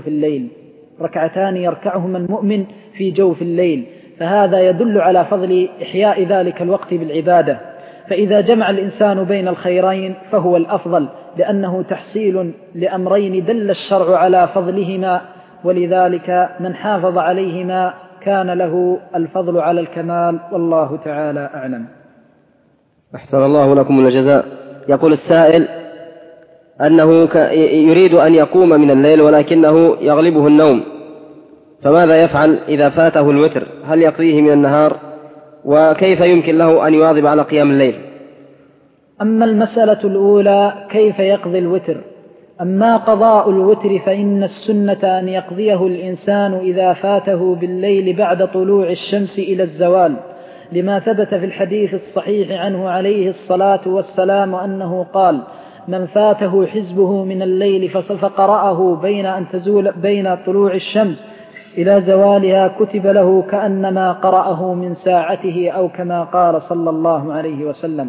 في جوف الليل. فهذا يدل على فضل إحياء ذلك الوقت بالعبادة. فإذا جمع الإنسان بين الخيرين فهو الأفضل، لأنه تحصيل لأمرين دل الشرع على فضلهما، ولذلك من حافظ عليهما كان له الفضل على الكمال، والله تعالى أعلم. أحسن الله لكم الجزاء. يقول السائل أنه يريد أن يقوم من الليل ولكنه يغلبه النوم، فماذا يفعل إذا فاته الوتر؟ هل يقضيه من النهار؟ وكيف يمكن له أن يواظب على قيام الليل؟ أما المسألة الأولى كيف يقضي الوتر، أما قضاء الوتر فإن السنة أن يقضيه الإنسان إذا فاته بالليل بعد طلوع الشمس إلى الزوال، لما ثبت في الحديث الصحيح عنه عليه الصلاة والسلام أنه قال: من فاته حزبه من الليل فقرأه بين طلوع الشمس إلى زوالها كتب له كأنما قرأه من ساعته، أو كما قال صلى الله عليه وسلم.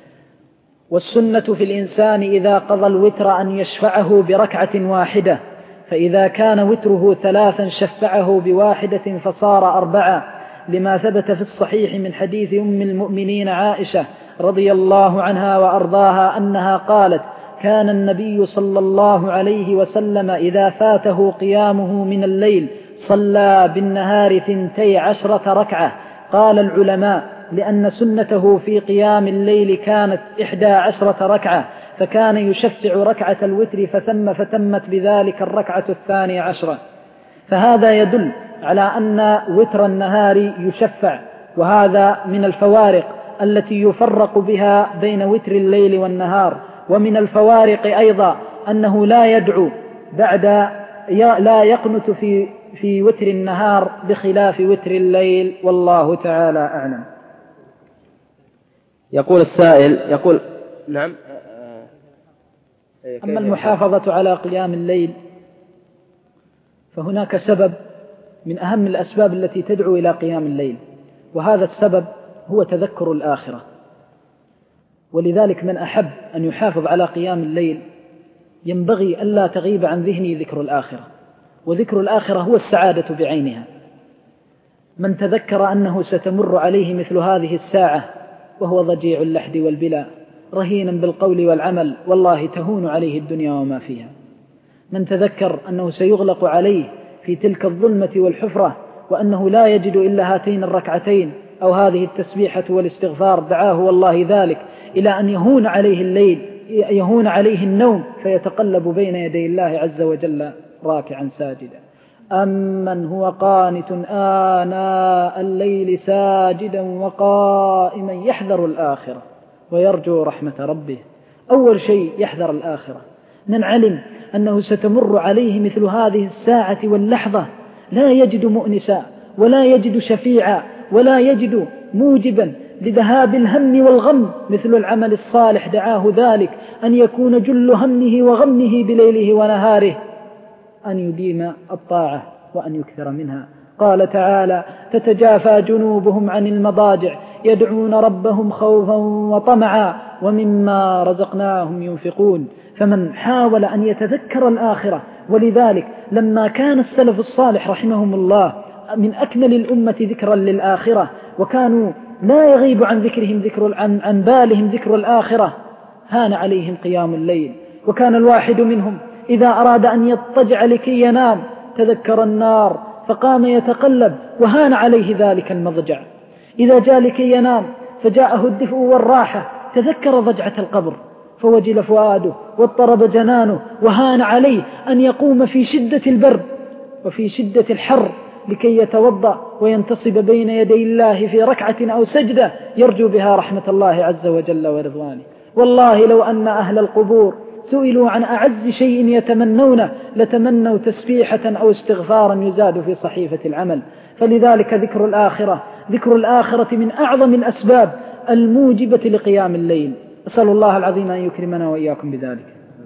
والسنة في الإنسان إذا قضى الوتر أن يشفعه بركعة واحدة، فإذا كان وتره 3 شفعه بواحدة فصار 4، لما ثبت في الصحيح من حديث أم المؤمنين عائشة رضي الله عنها وأرضاها أنها قالت: كان النبي صلى الله عليه وسلم إذا فاته قيامه من الليل صلى بالنهار 12 ركعة. قال العلماء: لأن سنته في قيام الليل كانت 11 ركعة، فكان يشفع ركعة الوتر فتمت بذلك الركعة 12. فهذا يدل على أن وتر النهار يشفع، وهذا من الفوارق التي يفرق بها بين وتر الليل والنهار. ومن الفوارق أيضا أنه لا يدعو لا يقنت في وتر النهار بخلاف وتر الليل، والله تعالى أعلم. يقول السائل نعم. أما المحافظة على قيام الليل فهناك سبب من أهم الأسباب التي تدعو إلى قيام الليل، وهذا السبب هو تذكر الآخرة. ولذلك من أحب أن يحافظ على قيام الليل ينبغي ألا تغيب عن ذهنه ذكر الآخرة. وذكر الآخرة هو السعادة بعينها. من تذكر أنه ستمر عليه مثل هذه الساعة وهو ضجيع اللحد والبلا رهينا بالقول والعمل، والله تهون عليه الدنيا وما فيها. من تذكر أنه سيغلق عليه في تلك الظلمة والحفرة وأنه لا يجد إلا هاتين الركعتين أو هذه التسبيحة والاستغفار، دعاه والله ذلك إلى أن يهون عليه الليل، يهون عليه النوم، فيتقلب بين يدي الله عز وجل راكعا ساجدا. أمن هو قانت آناء الليل ساجدا وقائما يحذر الآخرة ويرجو رحمة ربه. أول شيء يحذر الآخرة. من علم أنه ستمر عليه مثل هذه الساعة واللحظة لا يجد مؤنسا ولا يجد شفيعا ولا يجد موجبا لذهاب الهم والغم مثل العمل الصالح، دعاه ذلك أن يكون جل همه وغمه بليله ونهاره أن يديم الطاعة وأن يكثر منها. قال تعالى: تتجافى جنوبهم عن المضاجع يدعون ربهم خوفا وطمعا ومما رزقناهم ينفقون. فمن حاول أن يتذكر الآخرة، ولذلك لما كان السلف الصالح رحمهم الله من أكمل الأمة ذكرا للآخرة، وكانوا لا يغيب عن ذكرهم عن بالهم ذكر الآخرة، هان عليهم قيام الليل. وكان الواحد منهم إذا أراد أن يضطجع لكي ينام تذكر النار فقام يتقلب وهان عليه ذلك المضجع. إذا جاء لكي ينام فجاءه الدفء والراحة تذكر ضجعة القبر فوجل فؤاده واضطرب جنانه، وهان عليه أن يقوم في شدة البرد وفي شدة الحر لكي يتوضأ وينتصب بين يدي الله في ركعة أو سجدة يرجو بها رحمة الله عز وجل ورضوانه. والله لو أن أهل القبور سئلوا عن أعز شيء يتمنونه لتمنوا تسبيحة أو استغفارا يزاد في صحيفة العمل. فلذلك ذكر الآخرة من أعظم الأسباب الموجبة لقيام الليل. أسأل الله العظيم أن يكرمنا وإياكم بذلك.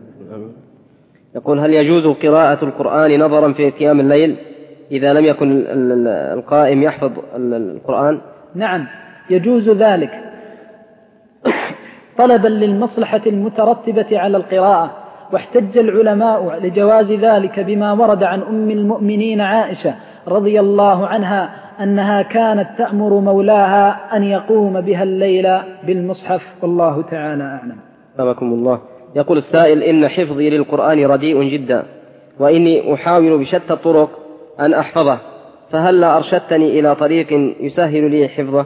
يقول: هل يجوز قراءة القرآن نظرا في قيام الليل إذا لم يكن القائم يحفظ القرآن؟ نعم يجوز ذلك طلبا للمصلحة المترتبة على القراءة. واحتج العلماء لجواز ذلك بما ورد عن أم المؤمنين عائشة رضي الله عنها أنها كانت تأمر مولاها أن يقوم بها الليل بالمصحف، والله تعالى أعلم. رحمكم الله. يقول السائل: إن حفظي للقرآن رديء جدا، وإني أحاول بشتى الطرق أن أحفظه، فهل أرشدتني إلى طريق يسهل لي حفظه؟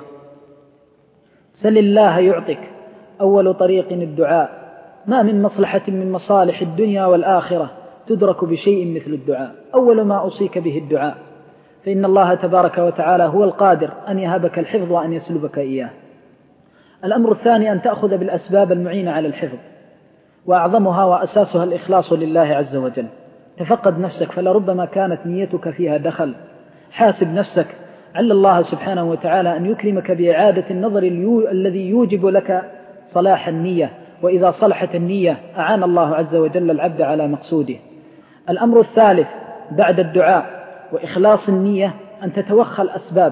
سل الله يعطك. أول طريق الدعاء. ما من مصلحة من مصالح الدنيا والآخرة تدرك بشيء مثل الدعاء. أول ما أوصيك به الدعاء، فإن الله تبارك وتعالى هو القادر أن يهبك الحفظ وأن يسلبك إياه. الأمر الثاني أن تأخذ بالأسباب المعينة على الحفظ، وأعظمها وأساسها الإخلاص لله عز وجل. تفقد نفسك، فلربما كانت نيتك فيها دخل. حاسب نفسك، عل الله سبحانه وتعالى أن يكرمك بإعادة النظر الذي يوجب لك صلاح النية، وإذا صلحت النية أعان الله عز وجل العبد على مقصوده. الأمر الثالث بعد الدعاء وإخلاص النية أن تتوخى الأسباب،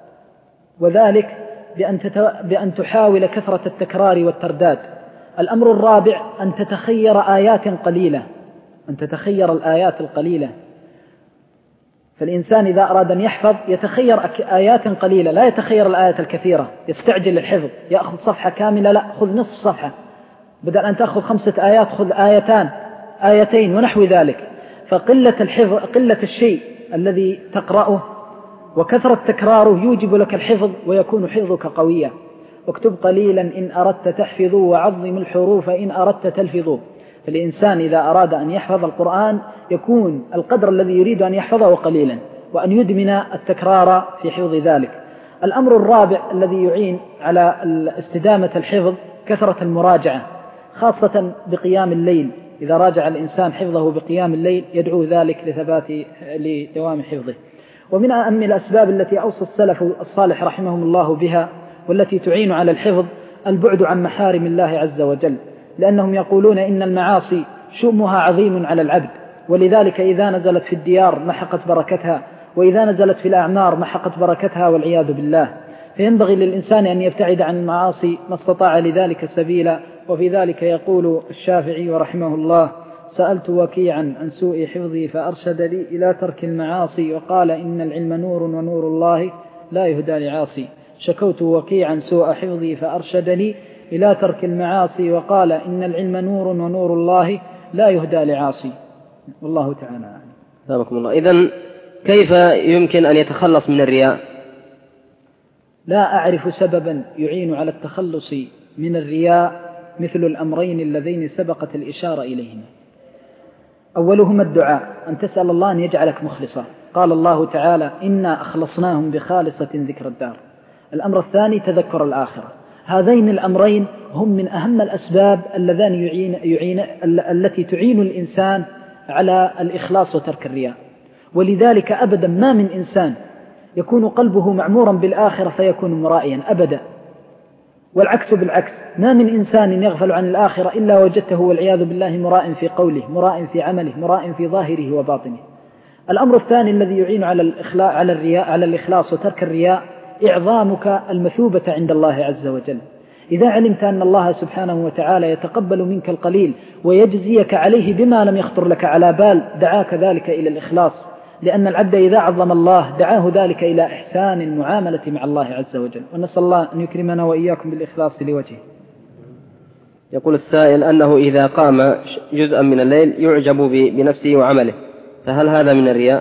وذلك بأن تحاول كثرة التكرار والترداد. الأمر الرابع أن تتخير آيات قليلة، أن تتخير الآيات القليلة. فالإنسان إذا أراد أن يحفظ يتخير آيات قليلة، لا يتخير الآيات الكثيرة. يستعجل الحفظ، يأخذ صفحة كاملة، لا، خذ نصف صفحة، بدل أن تأخذ 5 آيات خذ آيتين ونحو ذلك. فقلة الحفظ، قلة الشيء الذي تقرأه وكثرة تكراره يوجب لك الحفظ ويكون حفظك قويا. واكتب قليلا إن أردت تحفظ، وعظم الحروف إن أردت تلفظ. فالإنسان إذا أراد أن يحفظ القرآن يكون القدر الذي يريد أن يحفظه قليلا، وأن يدمن التكرار في حفظ ذلك. الأمر الرابع الذي يعين على استدامة الحفظ كثرة المراجعة، خاصة بقيام الليل. إذا راجع الإنسان حفظه بقيام الليل يدعو ذلك لدوام حفظه. ومن أهم الأسباب التي أوصى السلف الصالح رحمهم الله بها والتي تعين على الحفظ البعد عن محارم الله عز وجل، لأنهم يقولون إن المعاصي شؤمها عظيم على العبد، ولذلك إذا نزلت في الديار محقت بركتها، وإذا نزلت في الأعمار محقت بركتها والعياذ بالله. فينبغي للإنسان أن يبتعد عن المعاصي ما استطاع لذلك سبيلا. وفي ذلك يقول الشافعي ورحمه الله: سألت وكيعا عن سوء حفظي فأرشد لي إلى ترك المعاصي وقال إن العلم نور ونور الله لا يهدى لعاصي. شكوت وكيعا سوء حفظي فأرشد لي إلى ترك المعاصي وقال إن العلم نور ونور الله لا يهدى لعاصي. والله تعالى أعلم. سلامكم الله. إذن كيف يمكن أن يتخلص من الرياء؟ لا أعرف سببا يعين على التخلص من الرياء مثل الأمرين اللذين سبقت الإشارة إليهما. أولهما الدعاء، أن تسأل الله أن يجعلك مخلصا. قال الله تعالى إنا أخلصناهم بخالصة ذكر الدار. الأمر الثاني تذكر الآخرة. هذين الأمرين هم من أهم الأسباب التي تعين الإنسان على الإخلاص وترك الرياء. ولذلك أبدا ما من إنسان يكون قلبه معمورا بالآخرة فيكون مرائيا أبدا، والعكس بالعكس، ما من إنسان يغفل عن الآخرة إلا وجدته والعياذ بالله مراء في قوله، مراء في عمله، مراء في ظاهره وباطنه. الأمر الثاني الذي يعين على الإخلاص وترك الرياء إعظامك المثوبة عند الله عز وجل. إذا علمت أن الله سبحانه وتعالى يتقبل منك القليل ويجزيك عليه بما لم يخطر لك على بال، دعاك ذلك إلى الإخلاص، لأن العبد إذا عظم الله دعاه ذلك إلى إحسان المعاملة مع الله عز وجل. ونسأل الله أن يكرمنا وإياكم بالإخلاص لوجهه. يقول السائل أنه إذا قام جزءا من الليل يعجب بنفسه وعمله، فهل هذا من الرياء؟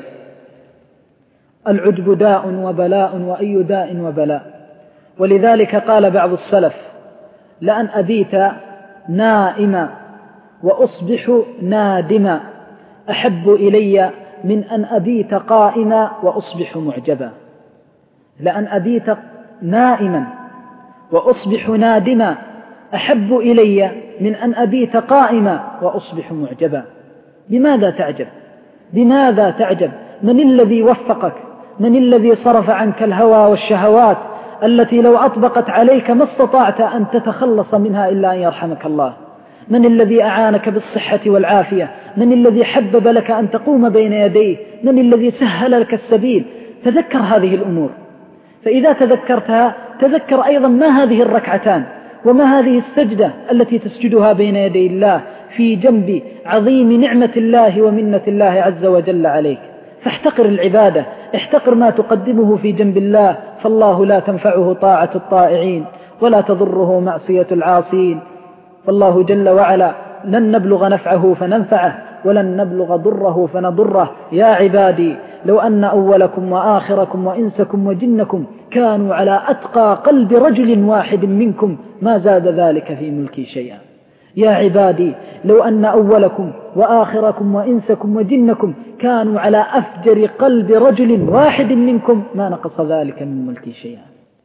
العجب داء وبلاء وأي داء وبلاء. ولذلك قال بعض السلف لأن أبيت نائما وأصبح نادما أحب إلي من أن أبيت قائما وأصبح معجبا. لأن أبيت نائما وأصبح نادما أحب إلي من أن أبيت قائما وأصبح معجبا. بماذا تعجب؟ بماذا تعجب؟ من الذي وفقك؟ من الذي صرف عنك الهوى والشهوات التي لو أطبقت عليك ما استطعت أن تتخلص منها إلا أن يرحمك الله؟ من الذي أعانك بالصحة والعافية؟ من الذي حبب لك أن تقوم بين يديه؟ من الذي سهل لك السبيل؟ تذكر هذه الأمور، فإذا تذكرتها تذكر أيضا ما هذه الركعتان وما هذه السجدة التي تسجدها بين يدي الله في جنب عظيم نعمة الله ومنة الله عز وجل عليك. فاحتقر العبادة، احتقر ما تقدمه في جنب الله، فالله لا تنفعه طاعة الطائعين ولا تضره معصية العاصين. فالله جل وعلا لن نبلغ نفعه فننفعه ولن نبلغ ضره فنضره. يا عبادي لو أن أولكم وآخركم وإنسكم وجنكم كانوا على أتقى قلب رجل واحد منكم ما زاد ذلك في ملكي شيئا. يا عبادي لو أن أولكم وآخركم وإنسكم وجنكم كانوا على أفجر قلب رجل واحد منكم ما نقص ذلك من ملكي شيئا.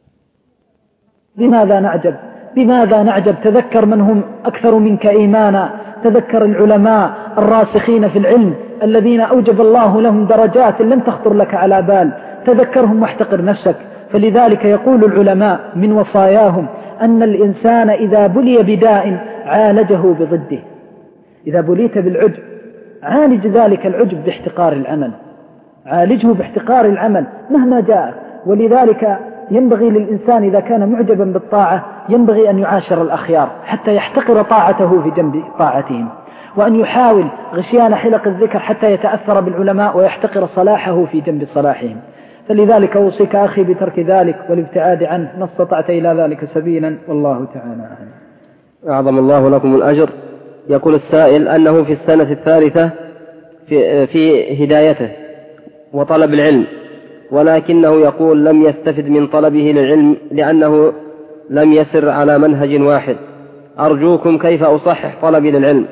لماذا نعجب؟ بماذا نعجب؟ تذكر من هم أكثر منك إيمانا، تذكر العلماء الراسخين في العلم الذين أوجب الله لهم درجات لم تخطر لك على بال، تذكرهم واحتقر نفسك. فلذلك يقول العلماء من وصاياهم أن الإنسان إذا بلي بداء عالجه بضده. إذا بليت بالعجب عالج ذلك العجب باحتقار العمل، عالجه باحتقار العمل مهما جاء. ولذلك ينبغي للإنسان إذا كان معجبا بالطاعة ينبغي أن يعاشر الأخيار حتى يحتقر طاعته في جنب طاعتهم، وأن يحاول غشيان حلق الذكر حتى يتأثر بالعلماء ويحتقر صلاحه في جنب صلاحهم. فلذلك أوصيك أخي بترك ذلك والابتعاد عنه ما استطعت إلى ذلك سبيلا، والله تعالى أعلم. أعظم الله لكم الأجر. يقول السائل أنه في السنة الثالثة في هدايته وطلب العلم، ولكنه يقول لم يستفد من طلبه للعلم لأنه لم يسر على منهج واحد. أرجوكم كيف أصحح طلبي للعلم؟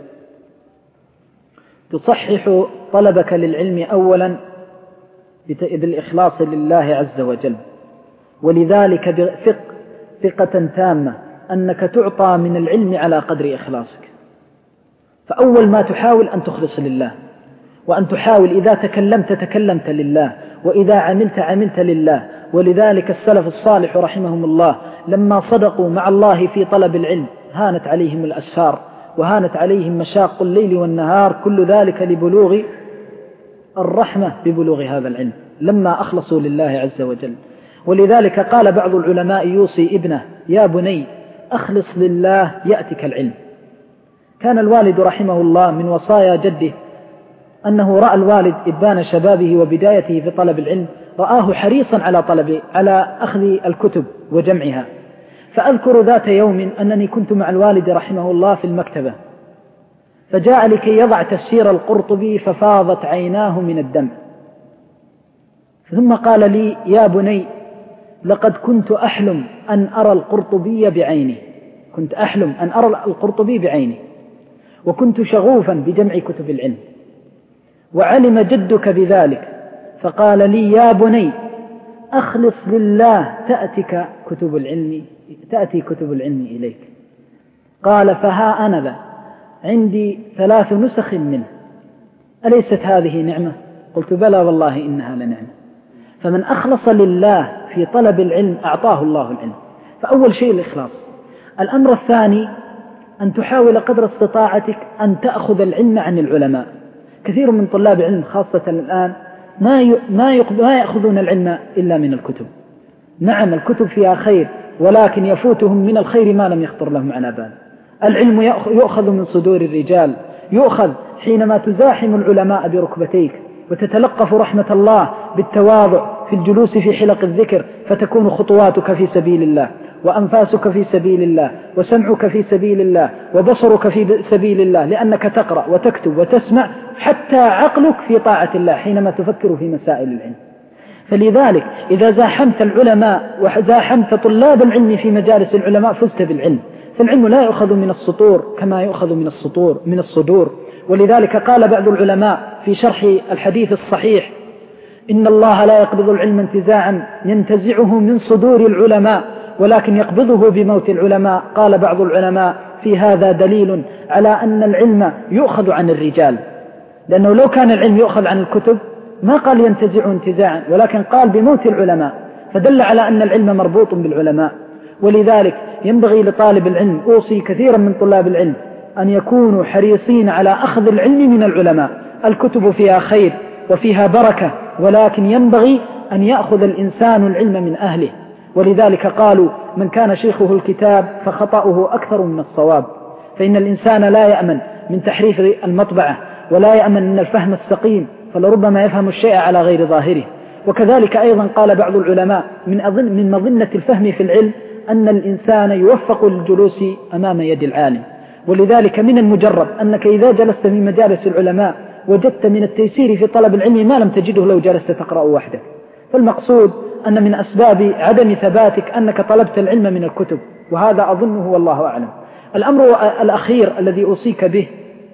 تصحح طلبك للعلم أولا بالإخلاص لله عز وجل، ولذلك ثقة تامة أنك تعطى من العلم على قدر إخلاصك. فأول ما تحاول أن تخلص لله، وأن تحاول إذا تكلمت لله، وإذا عملت لله. ولذلك السلف الصالح رحمهم الله لما صدقوا مع الله في طلب العلم هانت عليهم الأسفار وهانت عليهم مشاق الليل والنهار، كل ذلك لبلوغ الرحمة ببلوغ هذا العلم لما أخلصوا لله عز وجل. ولذلك قال بعض العلماء يوصي ابنه: يا بني أخلص لله يأتك العلم. كان الوالد رحمه الله من وصايا جده أنه رأى الوالد إبان شبابه وبدايته في طلب العلم، رآه حريصا على أخذ الكتب وجمعها. فأذكر ذات يوم أنني كنت مع الوالد رحمه الله في المكتبة، فجاء لكي يضع تفسير القرطبي ففاضت عيناه من الدمع، ثم قال لي: يا بني، لقد كنت أحلم أن أرى القرطبي بعيني، كنت أحلم أن أرى القرطبي بعيني، وكنت شغوفا بجمع كتب العلم، وعلم جدك بذلك فقال لي: يا بني، أخلص لله تأتي كتب العلم إليك. قال: فها أنا ذا عندي 3 نسخ منه، أليست هذه نعمة؟ قلت: بلى والله إنها لنعمة. فمن أخلص لله في طلب العلم أعطاه الله العلم. فأول شيء الإخلاص. الأمر الثاني أن تحاول قدر استطاعتك أن تأخذ العلم عن العلماء. كثير من طلاب العلم خاصة الآن ما يأخذون العلم إلا من الكتب. نعم الكتب فيها خير، ولكن يفوتهم من الخير ما لم يخطر لهم على بال. العلم يؤخذ من صدور الرجال، يؤخذ حينما تزاحم العلماء بركبتيك وتتلقف رحمة الله بالتواضع في الجلوس في حلق الذكر، فتكون خطواتك في سبيل الله، وأنفاسك في سبيل الله، وسمعك في سبيل الله، وبصرك في سبيل الله، لأنك تقرأ وتكتب وتسمع، حتى عقلك في طاعة الله حينما تفكر في مسائل العلم. فلذلك إذا زاحمت العلماء وزاحمت طلاب العلم في مجالس العلماء فزت بالعلم. فالعلم لا يؤخذ من السطور كما يؤخذ من الصدور. ولذلك قال بعض العلماء في شرح الحديث الصحيح: إن الله لا يقبض العلم انتزاعا ينتزعه من صدور العلماء، ولكن يقبضه بموت العلماء. قال بعض العلماء: في هذا دليل على أن العلم يؤخذ عن الرجال، لأنه لو كان العلم يؤخذ عن الكتب ما قال ينتزعه انتزاعا، ولكن قال بموت العلماء، فدل على أن العلم مربوط بالعلماء. ولذلك ينبغي لطالب العلم، أوصي كثيرا من طلاب العلم أن يكونوا حريصين على أخذ العلم من العلماء. الكتب فيها خير وفيها بركة، ولكن ينبغي أن يأخذ الإنسان العلم من أهله. ولذلك قالوا: من كان شيخه الكتاب فخطأه أكثر من الصواب. فإن الإنسان لا يأمن من تحريف المطبعة، ولا يأمن من الفهم السقيم، فلربما يفهم الشيء على غير ظاهره. وكذلك أيضا قال بعض العلماء: من مظنة الفهم في العلم أن الإنسان يوفق للجلوس أمام يد العالم. ولذلك من المجرب أنك إذا جلست في مجالس العلماء وجدت من التيسير في طلب العلم ما لم تجده لو جلست تقرأ وحدك. فالمقصود أن من أسباب عدم ثباتك أنك طلبت العلم من الكتب، وهذا أظنه والله أعلم. الأمر الأخير الذي أوصيك به: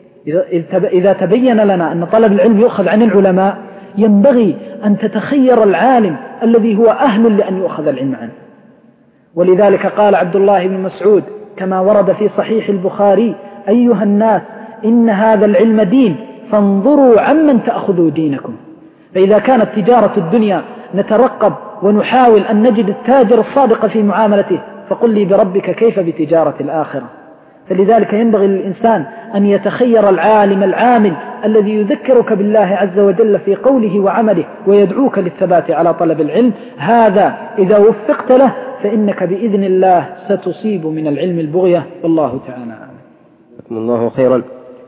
إذا تبين لنا أن طلب العلم يؤخذ عن العلماء، ينبغي أن تتخير العالم الذي هو أهل لأن يؤخذ العلم عنه. ولذلك قال عبد الله بن مسعود كما ورد في صحيح البخاري: أيها الناس، إن هذا العلم دين، فانظروا عمن تأخذوا دينكم. فإذا كانت تجارة الدنيا نترقب ونحاول أن نجد التاجر الصادق في معاملته، فقل لي بربك كيف بتجارة الآخرة. فلذلك ينبغي للإنسان أن يتخير العالم العامل الذي يذكرك بالله عز وجل في قوله وعمله ويدعوك للثبات على طلب العلم. هذا إذا وفقت له فإنك بإذن الله ستصيب من العلم البغية، والله تعالى أعلم. جزاكم الله خيرا.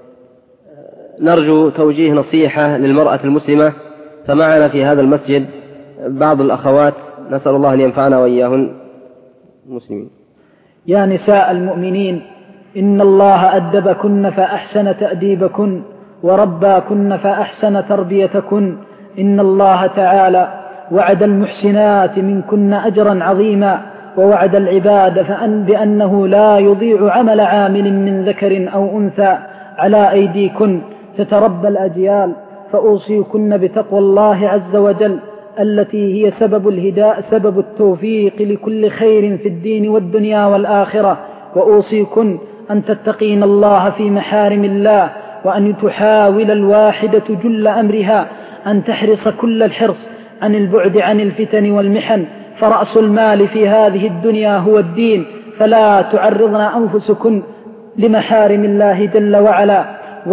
نرجو توجيه نصيحة للمرأة المسلمة، فمعنا في هذا المسجد بعض الأخوات، نسأل الله أن ينفعنا وإياهن مسلمين. يا نساء المؤمنين، إن الله أدبكن فأحسن تأديبكن، ورباكن فأحسن تربيتكن. إن الله تعالى وعد المحسنات منكن أجرا عظيما، ووعد العباد بأنه لا يضيع عمل عامل من ذكر أو أنثى على أيديكن تتربى الأجيال. فأوصيكن بتقوى الله عز وجل التي هي سبب التوفيق لكل خير في الدين والدنيا والآخرة. وأوصيكن أن تتقين الله في محارم الله، وأن تحاول الواحدة جل أمرها أن تحرص كل الحرص عن البعد عن الفتن والمحن، فرأس المال في هذه الدنيا هو الدين. فلا تعرضن أنفسكن لمحارم الله جل وعلا،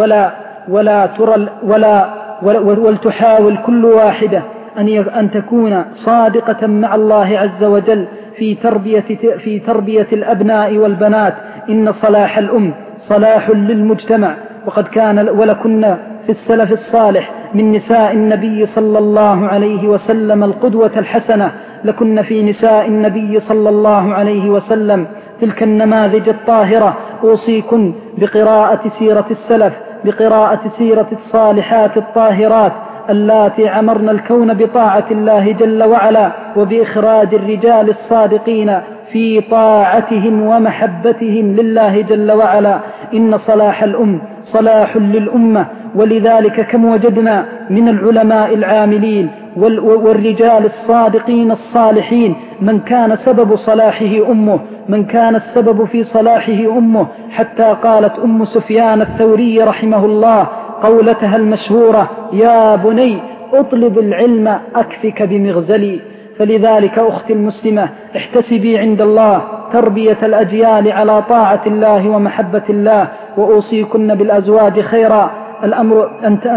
ولتحاول كل واحدة أن تكون صادقة مع الله عز وجل في تربية الأبناء والبنات. إن صلاح الأم صلاح للمجتمع. وقد كان ولكن في السلف الصالح من نساء النبي صلى الله عليه وسلم القدوة الحسنة، لكن في نساء النبي صلى الله عليه وسلم تلك النماذج الطاهرة. أوصيكن بقراءة سيرة السلف، بقراءة سيرة الصالحات الطاهرات اللاتي عمرن الكون بطاعة الله جل وعلا، وبإخراج الرجال الصادقين في طاعتهم ومحبتهم لله جل وعلا. إن صلاح الأم صلاح للأمة، ولذلك كم وجدنا من العلماء العاملين والرجال الصادقين الصالحين من كان سبب صلاحه أمه، من كان السبب في صلاحه أمه، حتى قالت أم سفيان الثوري رحمه الله قولتها المشهورة: يا بني اطلب العلم أكفك بمغزلي. فلذلك أختي المسلمة احتسبي عند الله تربية الأجيال على طاعة الله ومحبة الله، وأوصيكن بالأزواج خيرا. الأمر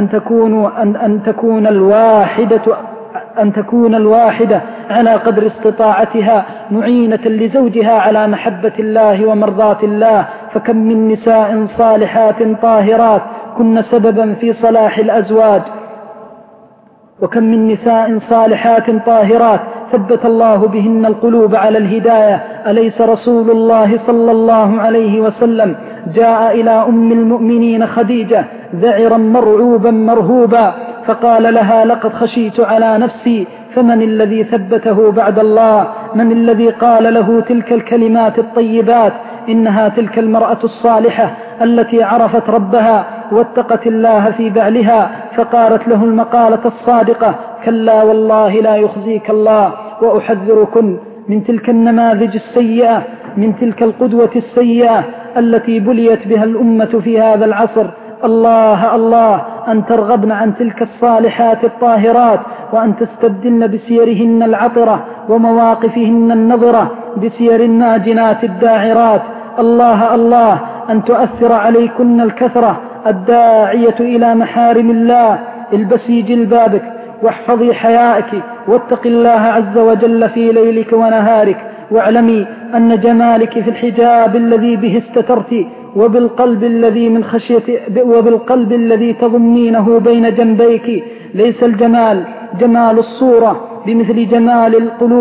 أن تكون الواحدة على قدر استطاعتها معينة لزوجها على محبة الله ومرضاة الله. فكم من نساء صالحات طاهرات كن سببا في صلاح الأزواج، وكم من نساء صالحات طاهرات ثبت الله بهن القلوب على الهداية. أليس رسول الله صلى الله عليه وسلم جاء إلى أم المؤمنين خديجة ذعرا مرعوبا مرهوبا فقال لها: لقد خشيت على نفسي، فمن الذي ثبته بعد الله؟ من الذي قال له تلك الكلمات الطيبات؟ إنها تلك المرأة الصالحة التي عرفت ربها واتقت الله في بعلها، فقالت له المقالة الصادقة: كلا والله لا يخزيك الله. وأحذركن من تلك النماذج السيئة، من تلك القدوة السيئة التي بليت بها الأمة في هذا العصر. الله الله أن ترغبن عن تلك الصالحات الطاهرات، وأن تستبدلن بسيرهن العطرة ومواقفهن النظرة بسير الناجنات الداعرات. الله الله أن تؤثر عليكن الكثرة الداعية إلى محارم الله. البسي جلبابك واحفظي حيائك، واتق الله عز وجل في ليلك ونهارك، واعلمي أن جمالك في الحجاب الذي به استترت، وبالقلب الذي من خشية، وبالقلب الذي تضمينه بين جنبيك. ليس الجمال جمال الصورة بمثل جمال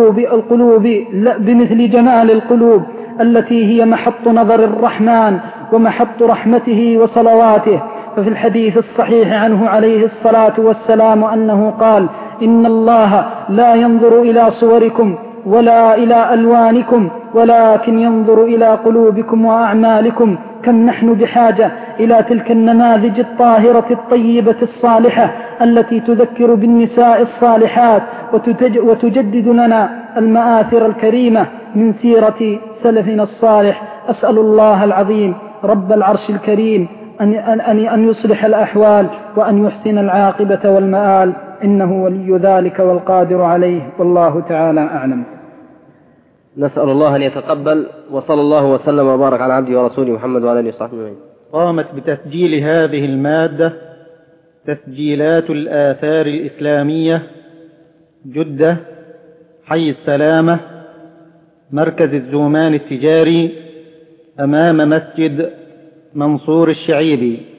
بمثل جمال القلوب التي هي محط نظر الرحمن ومحط رحمته وصلواته. ففي الحديث الصحيح عنه عليه الصلاة والسلام أنه قال: إن الله لا ينظر إلى صوركم ولا إلى ألوانكم، ولكن ينظر إلى قلوبكم وأعمالكم. كم نحن بحاجة إلى تلك النماذج الطاهرة الطيبة الصالحة التي تذكر بالنساء الصالحات وتجدد لنا المآثر الكريمة من سيرة سلفنا الصالح. أسأل الله العظيم رب العرش الكريم أن يصلح الأحوال وأن يحسن العاقبة والمآل، إنه ولي ذلك والقادر عليه، والله تعالى أعلم. نسأل الله أن يتقبل، وصلى الله وسلم وبارك على عبده ورسوله محمد وعلى آله وصحبه أجمعين. قامت بتسجيل هذه المادة تسجيلات الآثار الإسلامية، جدة، حي السلامة، مركز الزومان التجاري، أمام مسجد منصور الشعيبي.